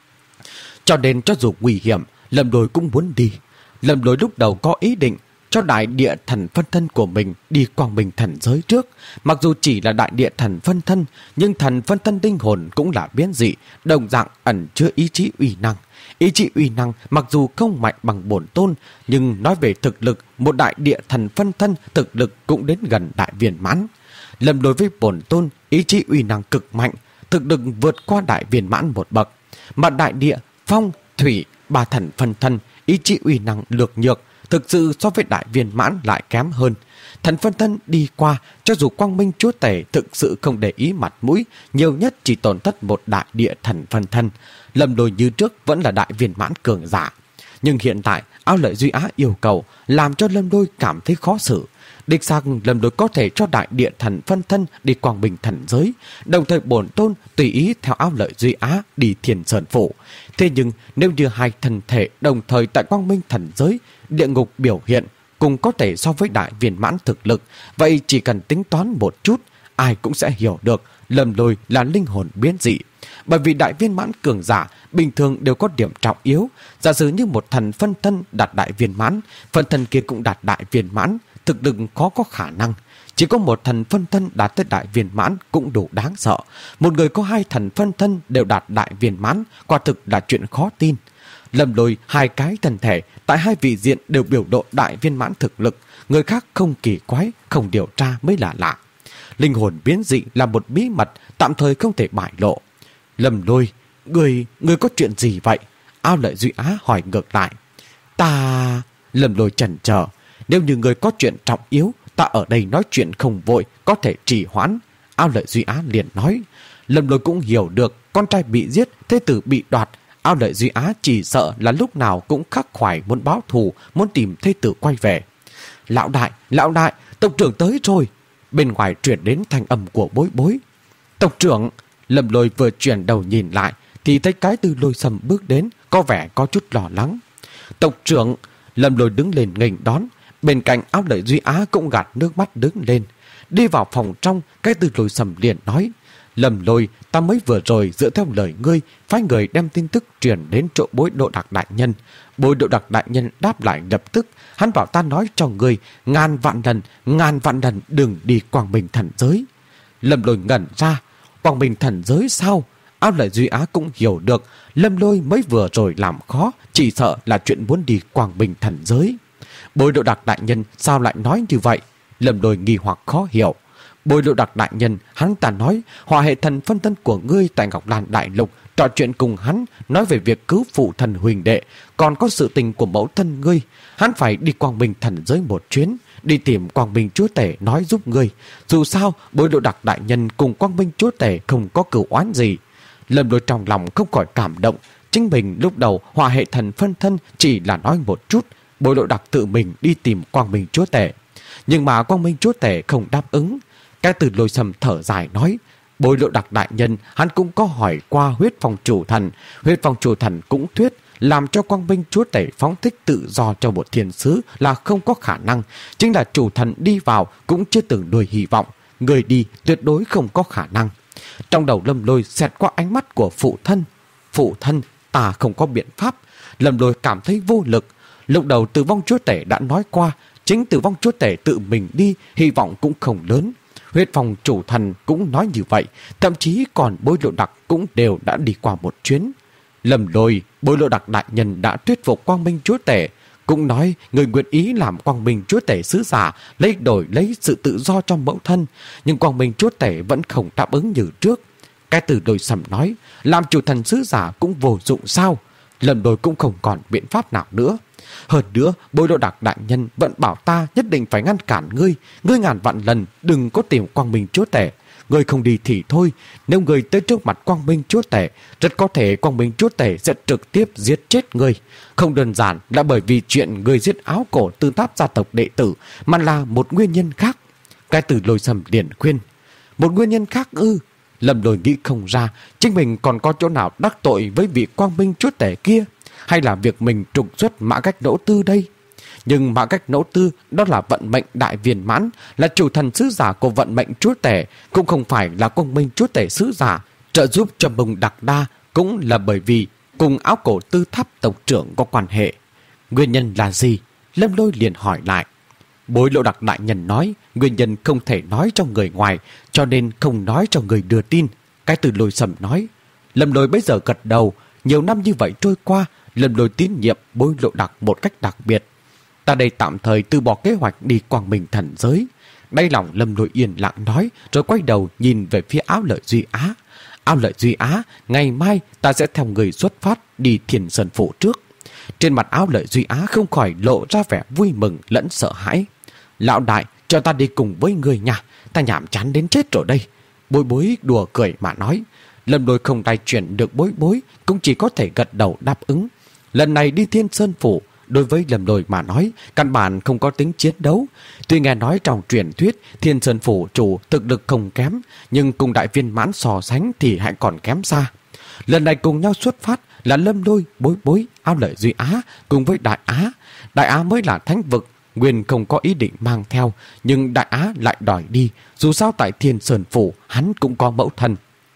Cho nên cho dù nguy hiểm, Lâm Lôi cũng muốn đi. Lâm Lôi lúc đầu có ý định cho đại địa thần phân thân của mình đi Quang Minh thần giới trước. Mặc dù chỉ là đại địa thần phân thân, nhưng thần phân thân linh hồn cũng là biến dị, đồng dạng ẩn chứa ý chí uy năng. Ý chí uy năng mặc dù không mạnh bằng bổn tôn, nhưng nói về thực lực, một đại địa thần phân thân thực lực cũng đến gần đại viên mãn. Lâm Lôi với bổn tôn, ý chí uy năng cực mạnh, thực lực vượt qua đại viên mãn một bậc. Mà đại địa, phong, thủy, ba thần phân thân, ý chí uy năng lược nhược, thực sự so với đại viên mãn lại kém hơn. Thần phân thân đi qua, cho dù Quang Minh Chúa Tể thực sự không để ý mặt mũi, nhiều nhất chỉ tổn thất một đại địa thần phân thân. Lâm Lôi như trước vẫn là đại viên mãn cường giả. Nhưng hiện tại, Ao Lợi Duy Á yêu cầu làm cho Lâm Lôi cảm thấy khó xử. Đích xác Lâm Lôi có thể cho đại địa thần phân thân đi Quang Minh thần giới, đồng thời bổn tôn tùy ý theo Ao Lợi Duy Á đi Thiên Sơn Phủ. Thế nhưng nếu như hai thần thể đồng thời tại Quang Minh thần giới, địa ngục biểu hiện cùng có thể so với đại viên mãn thực lực, vậy chỉ cần tính toán một chút, ai cũng sẽ hiểu được Lâm Lôi là linh hồn biến dị. Bởi vì đại viên mãn cường giả bình thường đều có điểm trọng yếu. Giả sử như một thần phân thân đạt đại viên mãn, phân thân kia cũng đạt đại viên mãn, thực lực khó có khả năng. Chỉ có một thần phân thân đạt tới đại viên mãn cũng đủ đáng sợ. Một người có hai thần phân thân đều đạt đại viên mãn, quả thực là chuyện khó tin. Lâm Lôi hai cái thân thể tại hai vị diện đều biểu lộ đại viên mãn thực lực, người khác không kỳ quái, không điều tra mới là lạ. Linh hồn biến dị là một bí mật tạm thời không thể bại lộ. Lâm Lôi, người, người có chuyện gì vậy? Ao Lợi Duy Á hỏi ngược lại. Ta... Lâm Lôi chần chờ. Nếu như người có chuyện trọng yếu, ta ở đây nói chuyện không vội, có thể trì hoãn. Ao Lợi Duy Á liền nói. Lâm Lôi cũng hiểu được con trai bị giết, thế tử bị đoạt. Ao Lợi Duy Á chỉ sợ là lúc nào cũng khắc khoải muốn báo thù, muốn tìm thê tử quay về. Lão đại, lão đại, tộc trưởng tới rồi. Bên ngoài truyền đến thanh âm của Bối Bối. Tộc trưởng. Lâm Lôi vừa chuyển đầu nhìn lại thì thấy cái Tư Lôi Sầm bước đến, có vẻ có chút lo lắng. Tộc trưởng. Lâm Lôi đứng lên nghênh đón. Bên cạnh Ao Lợi Duy Á cũng gạt nước mắt đứng lên. Đi vào phòng trong, cái Tư Lôi Sầm liền nói. Lâm Lôi, ta mới vừa rồi dựa theo lời ngươi phái người đem tin tức truyền đến chỗ Bối Độ Đặc đại nhân. Bối Độ Đặc đại nhân đáp lại lập tức. Hắn bảo ta nói cho ngươi ngàn vạn lần, ngàn vạn lần đừng đi Quang Minh thần giới. Lâm Lôi ngẩn ra. Quang Minh thần giới sao? Ao Lợi Duy Á cũng hiểu được Lâm Lôi mới vừa rồi làm khó, chỉ sợ là chuyện muốn đi Quang Minh thần giới. Bối Độ Đặc đại nhân sao lại nói như vậy? Lâm Lôi nghi hoặc khó hiểu. Bối Độ Đặc đại nhân, hắn ta nói hỏa hệ thần phân thân của ngươi tại Ngọc Lan Đại Lục, trò chuyện cùng hắn, nói về việc cứu phụ thần huỳnh đệ, còn có sự tình của mẫu thân ngươi. Hắn phải đi Quang Minh thần giới một chuyến, đi tìm Quang Minh Chúa Tể nói giúp ngươi. Dù sao, Bối Độ Đặc đại nhân cùng Quang Minh Chúa Tể không có cửu oán gì. Lâm Lôi trong lòng không khỏi cảm động. Chính mình lúc đầu hỏa hệ thần phân thân chỉ là nói một chút, Bối Độ Đặc tự mình đi tìm Quang Minh Chúa Tể. Nhưng mà Quang Minh Chúa Tể không đáp ứng. Cái Từ Lôi Sầm thở dài nói, Bối Độ Đặc đại nhân hắn cũng có hỏi qua huyết phong chủ thần. Huyết phong chủ thần cũng thuyết làm cho Quang Minh Chúa Tể phóng thích tự do cho một thiên sứ là không có khả năng. Chính là chủ thần đi vào cũng chưa từng nuôi hy vọng. Người đi tuyệt đối không có khả năng. Trong đầu Lâm Lôi xẹt qua ánh mắt của phụ thân. Phụ thân, ta không có biện pháp. Lâm Lôi cảm thấy vô lực. Lúc đầu Tử Vong Chúa Tể đã nói qua, chính Tử Vong Chúa Tể tự mình đi, hy vọng cũng không lớn. Huyết phong chủ thần cũng nói như vậy, thậm chí còn Bối Độ Đặc cũng đều đã đi qua một chuyến. Lâm Lôi, Bối Độ Đặc đại nhân đã thuyết phục Quang Minh Chúa Tể, cũng nói người nguyện ý làm Quang Minh Chúa Tể sứ giả, lấy đổi lấy sự tự do cho mẫu thân, nhưng Quang Minh Chúa Tể vẫn không đáp ứng như trước. Cái Từ Lôi Sầm nói, làm chủ thần sứ giả cũng vô dụng sao? Lâm Lôi cũng không còn biện pháp nào nữa. Hơn nữa, Bối Độ Đặc đại nhân vẫn bảo ta nhất định phải ngăn cản ngươi. Ngươi ngàn vạn lần đừng có tìm Quang Minh Chúa Tể. Ngươi không đi thì thôi. Nếu ngươi tới trước mặt Quang Minh Chúa Tể, rất có thể Quang Minh Chúa Tể sẽ trực tiếp giết chết ngươi. Không đơn giản là bởi vì chuyện ngươi giết áo cổ Tư Tháp gia tộc đệ tử, mà là một nguyên nhân khác. Cái Từ Lôi Sầm liền khuyên. Một nguyên nhân khác ư? Lâm Lôi nghĩ không ra chính mình còn có chỗ nào đắc tội với vị Quang Minh Chúa Tể kia, hay là việc mình trục xuất Mã Cách Nỗ Tư đây. Nhưng Mã Cách Nỗ Tư đó là vận mệnh đại viên mãn, là chủ thần sứ giả của vận mệnh Chúa Tể, cũng không phải là Quang Minh Chúa Tể sứ giả. Trợ giúp cho Mông Đặc Đa cũng là bởi vì cùng áo cổ Tư Tháp tộc trưởng có quan hệ. Nguyên nhân là gì? Lâm Lôi liền hỏi lại. Bối Độ Đặc đại nhân nói nguyên nhân không thể nói cho người ngoài, cho nên không nói cho người đưa tin. Cái Từ Lôi Sầm nói. Lâm Lôi bây giờ gật đầu. Nhiều năm như vậy trôi qua, Lâm Lôi tín nhiệm Bối Độ Đặc một cách đặc biệt. Ta đây tạm thời từ bỏ kế hoạch đi Quang Minh thần giới. Đáy lòng Lâm Lôi yên lặng nói, rồi quay đầu nhìn về phía Áo Lợi Duy Á. Áo Lợi Duy Á, ngày mai ta sẽ theo người xuất phát đi Thiên Sơn Phủ trước. Trên mặt Áo Lợi Duy Á không khỏi lộ ra vẻ vui mừng lẫn sợ hãi. Lão đại, cho ta đi cùng với người nha, ta nhàm chán đến chết rồi đây. Bối Bối đùa cười mà nói. Lâm Lôi không tay chuyển được Bối Bối, cũng chỉ có thể gật đầu đáp ứng. Lần này đi Thiên Sơn Phủ, đối với Lâm Lôi mà nói, căn bản không có tính chiến đấu. Tuy nghe nói trong truyền thuyết Thiên Sơn Phủ chủ thực lực không kém, nhưng cùng đại viên mãn so sánh thì hãy còn kém xa. Lần này cùng nhau xuất phát là Lâm Lôi, Bối Bối, Áo Lợi Duy Á cùng với Đại Á. Đại Á mới là thánh vực, Nguyên không có ý định mang theo, nhưng Đại Á lại đòi đi. Dù sao tại Thiên Sơn Phủ hắn cũng có mẫu thân.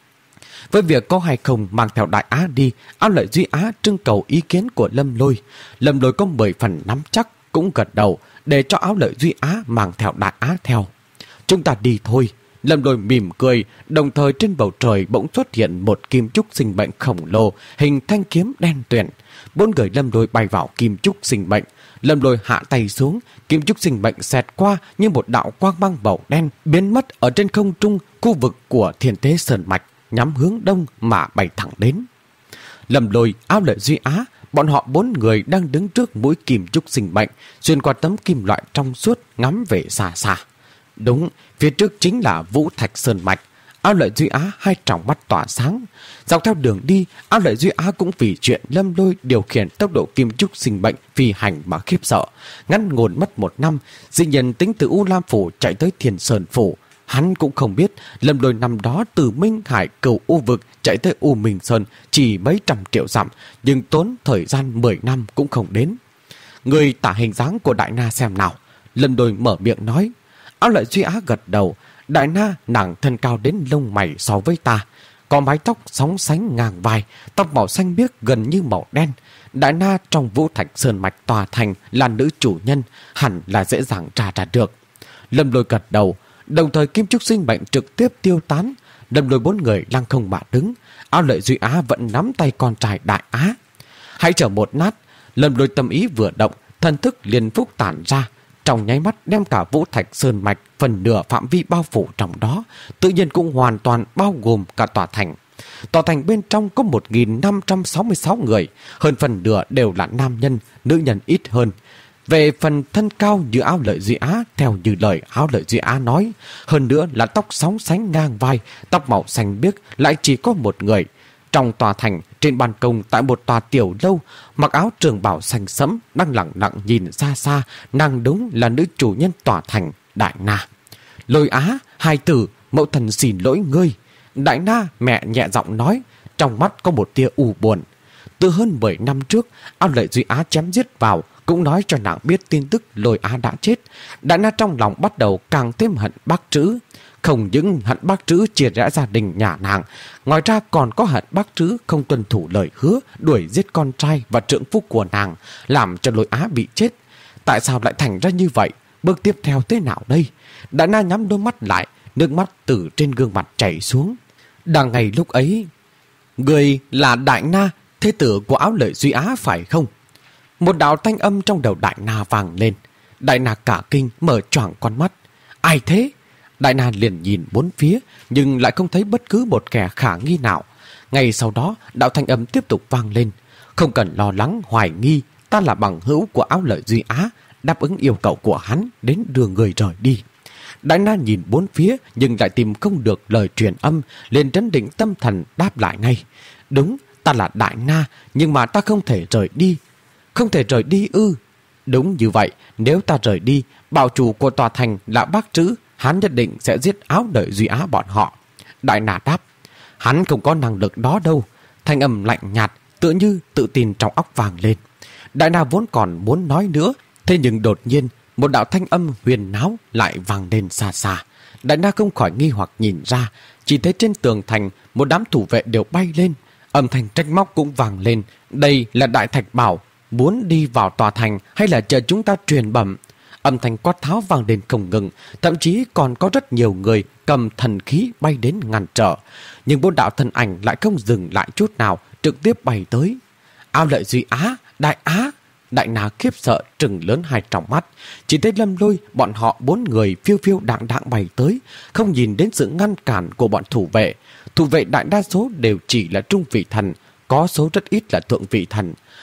Với việc có hay không mang theo Đại Á đi, Áo Lợi Duy Á trưng cầu ý kiến của Lâm Lôi. Lâm Lôi có mười phần nắm chắc, cũng gật đầu để cho Áo Lợi Duy Á mang theo Đại Á theo. Chúng ta đi thôi. Lâm Lôi mỉm cười, đồng thời trên bầu trời bỗng xuất hiện một kim trúc sinh mệnh khổng lồ, hình thanh kiếm đen tuyền. Bốn người Lâm Lôi bay vào kim trúc sinh mệnh. Lâm Lôi hạ tay xuống, kim trúc sinh mệnh xẹt qua như một đạo quang mang màu đen, biến mất ở trên không trung khu vực của Thiên Thế Sơn Mạch, nhắm hướng đông mà bay thẳng đến. Lâm Lôi, Áo Lợi Duy Á, bọn họ bốn người đang đứng trước mũi kim trúc sinh mệnh, xuyên qua tấm kim loại trong suốt ngắm về xa xa. Đúng, phía trước chính là Vũ Thạch Sơn Mạch. Áo Lợi Duy Á hai tròng mắt tỏa sáng. Dọc theo đường đi, Áo Lợi Duy Á cũng vì chuyện Lâm Lôi điều khiển tốc độ kim trúc sinh mệnh phi hành mà khiếp sợ. Ngắn ngủn mất một năm, dĩ nhiên tính từ U Lam Phủ chạy tới Thiên Sơn Phủ. Hắn cũng không biết Lâm Lôi năm đó từ Minh Hải Cửu U Vực chạy tới U Minh Sơn chỉ mấy trăm triệu dặm, nhưng tốn thời gian mười năm cũng không đến. Người tả hình dáng của Đại Na xem nào. Lâm Lôi mở miệng nói. Áo Lợi Duy Á gật đầu. Đại Na nàng thân cao đến lông mày so với ta, có mái tóc sóng sánh ngang vai, tóc màu xanh biếc gần như màu đen. Đại Na trong Vũ Thạch Sơn Mạch tòa thành là nữ chủ nhân, hẳn là dễ dàng tra ra được. Lâm Lôi gật đầu, đồng thời kim trúc sinh mệnh trực tiếp tiêu tán. Lâm Lôi bốn người lăng không mà đứng. Áo Lợi Duy Á vẫn nắm tay con trai Đại Á. Hãy chờ một nát. Lâm Lôi tâm ý vừa động, thần thức liền phúc tản ra, trong nháy mắt đem cả Vũ Thạch Sơn Mạch phần nửa phạm vi bao phủ trong đó, tự nhiên cũng hoàn toàn bao gồm cả tòa thành. Tòa thành bên trong có một nghìn năm trăm sáu mươi sáu người, hơn phần nửa đều là nam nhân, nữ nhân ít hơn. Về phần thân cao như Áo Lợi Duy Á, theo như lời Áo Lợi Duy Á nói, hơn nữa là tóc sóng sánh ngang vai, tóc màu xanh biếc lại chỉ có một người. Trong tòa thành, trên ban công tại một tòa tiểu lâu, mặc áo trường bào xanh sẫm, đang lặng lặng nhìn xa xa, nàng đúng là nữ chủ nhân tòa thành, Đại Na. Lôi Á, hai tử, mẫu thần xin lỗi ngươi. Đại Na mẹ nhẹ giọng nói, trong mắt có một tia u buồn. Từ hơn mười năm trước, Áo Lợi Duy Á chém giết vào, cũng nói cho nàng biết tin tức Lôi Á đã chết. Đại Na trong lòng bắt đầu càng thêm hận bác Trữ. Không những hận bác Trữ chia rẽ gia đình nhà nàng, ngoài ra còn có hận bác Trữ không tuân thủ lời hứa, đuổi giết con trai và trượng phu của nàng, làm cho Lôi Á bị chết. Tại sao lại thành ra như vậy? Bước tiếp theo thế nào đây? Đại Na nhắm đôi mắt lại, nước mắt từ trên gương mặt chảy xuống. Đang ngày lúc ấy, người là Đại Na, thế tử của Áo Lợi Duy Á phải không? Một đạo thanh âm trong đầu Đại Na vang lên. Đại Na cả kinh mở choàng con mắt. Ai thế? Đại Na liền nhìn bốn phía, nhưng lại không thấy bất cứ một kẻ khả nghi nào. Ngay sau đó, đạo thanh âm tiếp tục vang lên. Không cần lo lắng hoài nghi, ta là bằng hữu của Áo Lợi Duy Á, đáp ứng yêu cầu của hắn đến đưa người rời đi. Đại Na nhìn bốn phía nhưng lại tìm không được lời truyền âm, liền trấn định tâm thần đáp lại ngay. Đúng, ta là Đại Na, nhưng mà ta không thể rời đi. Không thể rời đi ư? Đúng như vậy, nếu ta rời đi, bảo chủ của tòa thành là bác Trữ, hắn nhất định sẽ giết Áo Lợi Duy Á bọn họ. Đại Na đáp, hắn không có năng lực đó đâu. Thanh âm lạnh nhạt, tựa như tự tin trong óc vang lên. Đại Na vốn còn muốn nói nữa, thế nhưng đột nhiên một đạo thanh âm huyền náo lại vang lên xa xa. Đại Na không khỏi nghi hoặc nhìn ra, chỉ thấy trên tường thành một đám thủ vệ đều bay lên, âm thanh trách móc cũng vang lên. Đây là Đại Thạch Bảo, muốn đi vào tòa thành hay là chờ chúng ta truyền bẩm? Âm thanh quát tháo vang lên không ngừng, thậm chí còn có rất nhiều người cầm thần khí bay đến ngăn trở. Nhưng bốn đạo thân ảnh lại không dừng lại chút nào, trực tiếp bay tới. Áo Lợi Duy Á, Đại Á! Đại Na khiếp sợ trừng lớn hai tròng mắt, chỉ thấy Lâm Lôi bọn họ bốn người phiêu phiêu đạng đạng bay tới, không nhìn đến sự ngăn cản của bọn thủ vệ. Thủ vệ đại đa số đều chỉ là trung vị thần, có số rất ít là thượng vị thần.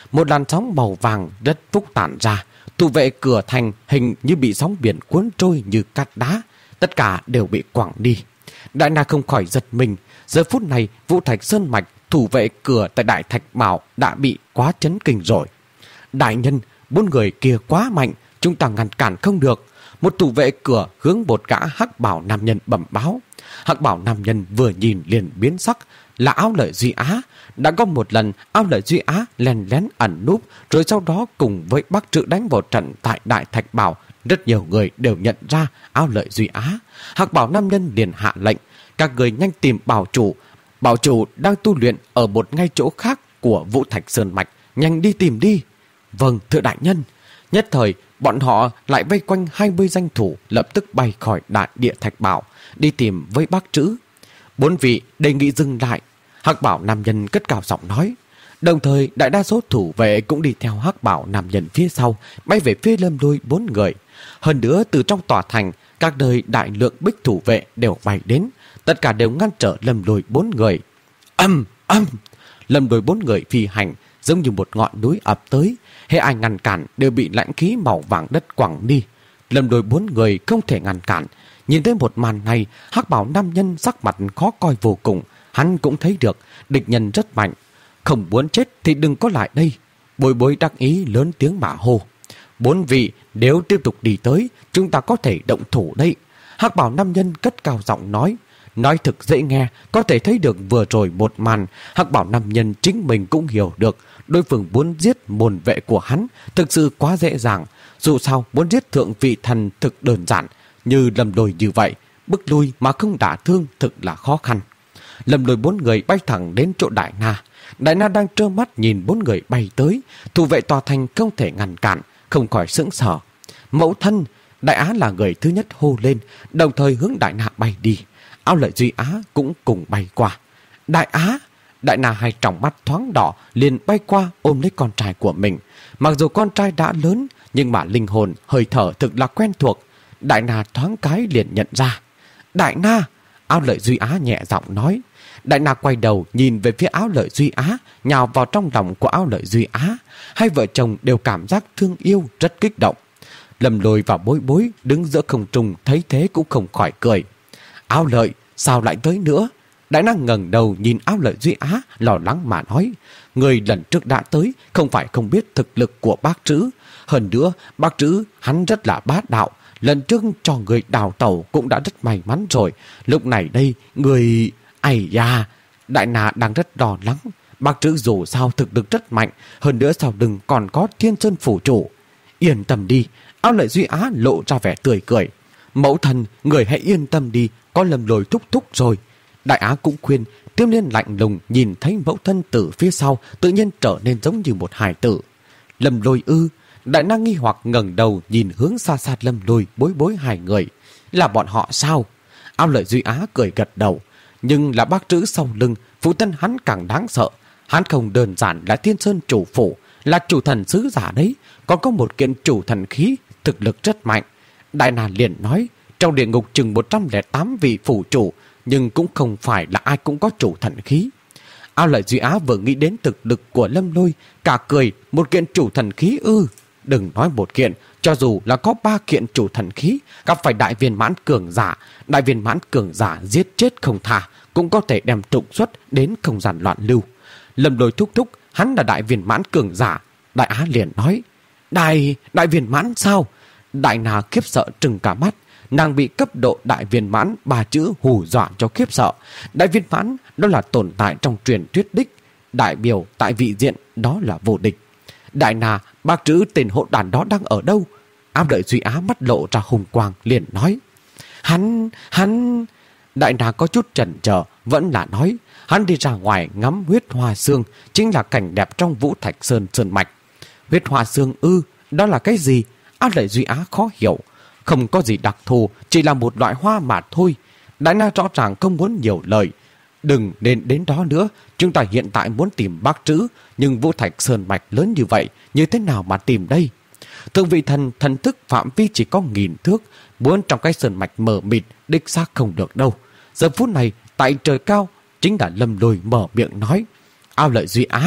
một làn sóng màu vàng đất phúc tản ra. Thủ vệ cửa thành hình như bị sóng biển cuốn trôi như cát đá, tất cả đều bị quẳng đi. Đại Na không khỏi giật mình. Giờ phút này Vũ Thạch Sơn Mạch, thủ vệ cửa tại Đại Thạch Bảo đã bị quá chấn kinh rồi. Đại nhân, bốn người kia quá mạnh, chúng ta ngăn cản không được. Một thủ vệ cửa hướng một gã hắc bảo nam nhân bẩm báo. Hắc bảo nam nhân vừa nhìn liền biến sắc, là Áo Lợi Duy Á. Đã có một lần Áo Lợi Duy Á lén lén ẩn núp, rồi sau đó cùng với Bắc Trữ đánh vào trận tại Đại Thạch Bảo. Rất nhiều người đều nhận ra Áo Lợi Duy Á. Hắc bảo nam nhân liền hạ lệnh, các người nhanh tìm bảo chủ. Bảo chủ đang tu luyện ở một ngay chỗ khác của Vũ Thạch Sơn Mạch, nhanh đi tìm đi. Vâng, thưa đại nhân. Nhất thời bọn họ lại vây quanh hai mươi danh thủ, lập tức bay khỏi Đại Địa Thạch Bảo đi tìm với Bác Trữ. Bốn vị đề nghị dừng lại. Hắc bảo nam nhân cất cao giọng nói. Đồng thời đại đa số thủ vệ cũng đi theo Hắc bảo nam nhân phía sau, bay về phía Lâm Lôi bốn người. Hơn nữa từ trong tòa thành, các nơi đại lượng bích thủ vệ đều bay đến, tất cả đều ngăn trở Lâm Lôi bốn người. Âm âm, Lâm Lôi bốn người phi hành giống như một ngọn núi ập tới, hệ ai ngăn cản đều bị lãnh khí màu vàng đất quẳng đi. Lâm Lôi bốn người không thể ngăn cản. Nhìn thấy một màn này, Hắc bảo nam nhân sắc mặt khó coi vô cùng. Hắn cũng thấy được địch nhân rất mạnh, không muốn chết thì đừng có lại đây. Bối Bối đắc ý lớn tiếng mà hô. Bốn vị nếu tiếp tục đi tới, chúng ta có thể động thủ đây. Hắc bảo nam nhân cất cao giọng nói. Nói thực dễ nghe, có thể thấy được vừa rồi một màn, Hắc bảo nam nhân chính mình cũng hiểu được đối phương muốn giết môn vệ của hắn thực sự quá dễ dàng. Dù sao muốn giết thượng vị thần thực đơn giản, như Lâm Lôi như vậy, bức lui mà không đả thương thực là khó khăn. Lâm Lôi bốn người bay thẳng đến chỗ Đại Na. Đại Na đang trơ mắt nhìn bốn người bay tới, thủ vệ tòa thành không thể ngăn cản, không khỏi sững sờ. Mẫu thân, Đại Á là người thứ nhất hô lên, đồng thời hướng Đại Na bay đi. Áo Lợi Duy Á cũng cùng bay qua. Đại Á, Đại Na hai tròng mắt thoáng đỏ liền bay qua ôm lấy con trai của mình. Mặc dù con trai đã lớn, nhưng mà linh hồn hơi thở thực là quen thuộc. Đại Na thoáng cái liền nhận ra. Đại Na, Áo Lợi Duy Á nhẹ giọng nói. Đại Na quay đầu nhìn về phía Áo Lợi Duy Á, nhào vào trong lòng của Áo Lợi Duy Á. Hai vợ chồng đều cảm giác thương yêu, rất kích động. Lâm Lôi và Bối Bối đứng giữa không trung thấy thế cũng không khỏi cười. Áo Lợi, sao lại tới nữa? Đại Na ngẩng đầu nhìn Áo Lợi Duy Á, lo lắng mà nói. Người lần trước đã tới, không phải không biết thực lực của bác Trữ. Hơn nữa, bác Trữ hắn rất là bá đạo. Lần trước cho người đào tẩu cũng đã rất may mắn rồi. Lúc này đây, người... Ây da, Đại Na đang rất lo lắng. Bác Trữ dù sao thực lực rất mạnh, hơn nữa sao đừng còn có Thiên Sơn phủ chủ. Yên tâm đi, Áo Lợi Duy Á lộ ra vẻ tươi cười. Mẫu thần, người hãy yên tâm đi, có Lâm Lôi thúc thúc rồi. Đại Á cũng khuyên. Tiêm Liên lạnh lùng nhìn thấy mẫu thân từ phía sau tự nhiên trở nên giống như một hài tử. Lâm Lôi ư? Đại Na nghi hoặc ngẩng đầu nhìn hướng xa xa Lâm Lôi, Bối Bối hai người. Là bọn họ sao? Áo Lợi Duy Á cười gật đầu. Nhưng là bác Trữ sau lưng, phụ thân hắn càng đáng sợ. Hắn không đơn giản là Thiên Sơn chủ phủ, là chủ thần sứ giả đấy, còn có một kiện chủ thần khí, thực lực rất mạnh. Đại Na liền nói, trong địa ngục chừng một trăm lẻ tám vị phủ chủ, nhưng cũng không phải là ai cũng có chủ thần khí. Áo Lợi Duy Á vừa nghĩ đến thực lực của Lâm Lôi, cả cười. Một kiện chủ thần khí ư? Đừng nói một kiện, cho dù là có ba kiện chủ thần khí, gặp phải đại viên mãn cường giả, đại viên mãn cường giả giết chết không tha, cũng có thể đem trục xuất đến không gian loạn lưu. Lâm Lôi thúc thúc, hắn là đại viên mãn cường giả. Đại Á liền nói, đại, đại viên mãn sao? Đại Na khiếp sợ trừng cả mắt. Nàng bị cấp độ đại viên mãn ba chữ hù dọa cho khiếp sợ. Đại viên mãn đó là tồn tại trong truyền thuyết đích, đại biểu tại vị diện đó là vô địch. Đại Na, bác Trữ tên hộ đàn đó đang ở đâu? Áo Lợi Duy Á mắt lộ ra hùng quang liền nói. Hắn, hắn... Đại Na có chút chần chờ, vẫn là nói. Hắn đi ra ngoài ngắm huyết hoa xương, chính là cảnh đẹp trong Vũ Thạch Sơn Sơn Mạch. Huyết hoa xương ư, đó là cái gì? Áo Lợi Duy Á khó hiểu. Không có gì đặc thù, chỉ là một loại hoa mà thôi. Đại Na rõ ràng không muốn nhiều lời. Đừng nên đến đó nữa, chúng ta hiện tại muốn tìm bác Trữ, nhưng Vũ Thạch Sơn Mạch lớn như vậy, như thế nào mà tìm đây? Thượng vị thần thần thức phạm vi chỉ có nghìn thước, muốn trong cái sơn mạch mờ mịt, đích xác không được đâu. Giờ phút này, tại trời cao, chính là Lâm Lôi mở miệng nói. Áo Lợi Duy Á,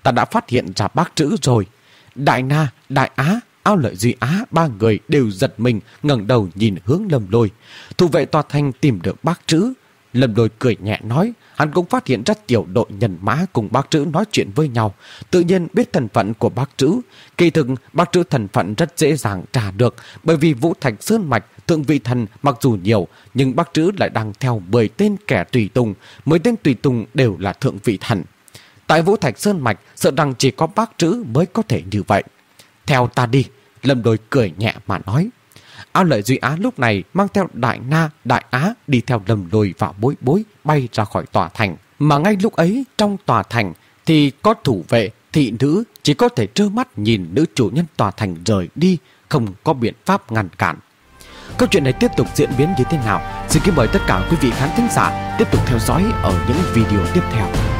ta đã phát hiện ra bác Trữ rồi. Đại Na, Đại Á, Ao Lợi Duy Á, ba người đều giật mình ngẩng đầu nhìn hướng Lâm Lôi. Thủ vệ tòa thành tìm được bác Trữ. Lâm Lôi cười nhẹ nói, hắn cũng phát hiện ra tiểu đội nhân mã cùng bác Trữ nói chuyện với nhau, tự nhiên biết thân phận của bác Trữ. Kỳ thực, bác Trữ thân phận rất dễ dàng trả được, bởi vì Vũ Thạch Sơn Mạch thượng vị thần mặc dù nhiều, nhưng bác Trữ lại đang theo mười tên kẻ tùy tùng, mười tên tùy tùng đều là thượng vị thần. Tại Vũ Thạch Sơn Mạch, sợ rằng chỉ có bác Trữ mới có thể như vậy. Theo ta đi, Lâm Lôi cười nhẹ mà nói. Ao Lợi Duy Á lúc này mang theo Đại Na, Đại Á đi theo Lâm Lôi vào Bối Bối bay ra khỏi tòa thành. Mà ngay lúc ấy trong tòa thành thì có thủ vệ, thị nữ chỉ có thể trơ mắt nhìn nữ chủ nhân tòa thành rời đi, không có biện pháp ngăn cản. Câu chuyện này tiếp tục diễn biến như thế nào? Xin kính mời tất cả quý vị khán thính giả tiếp tục theo dõi ở những video tiếp theo.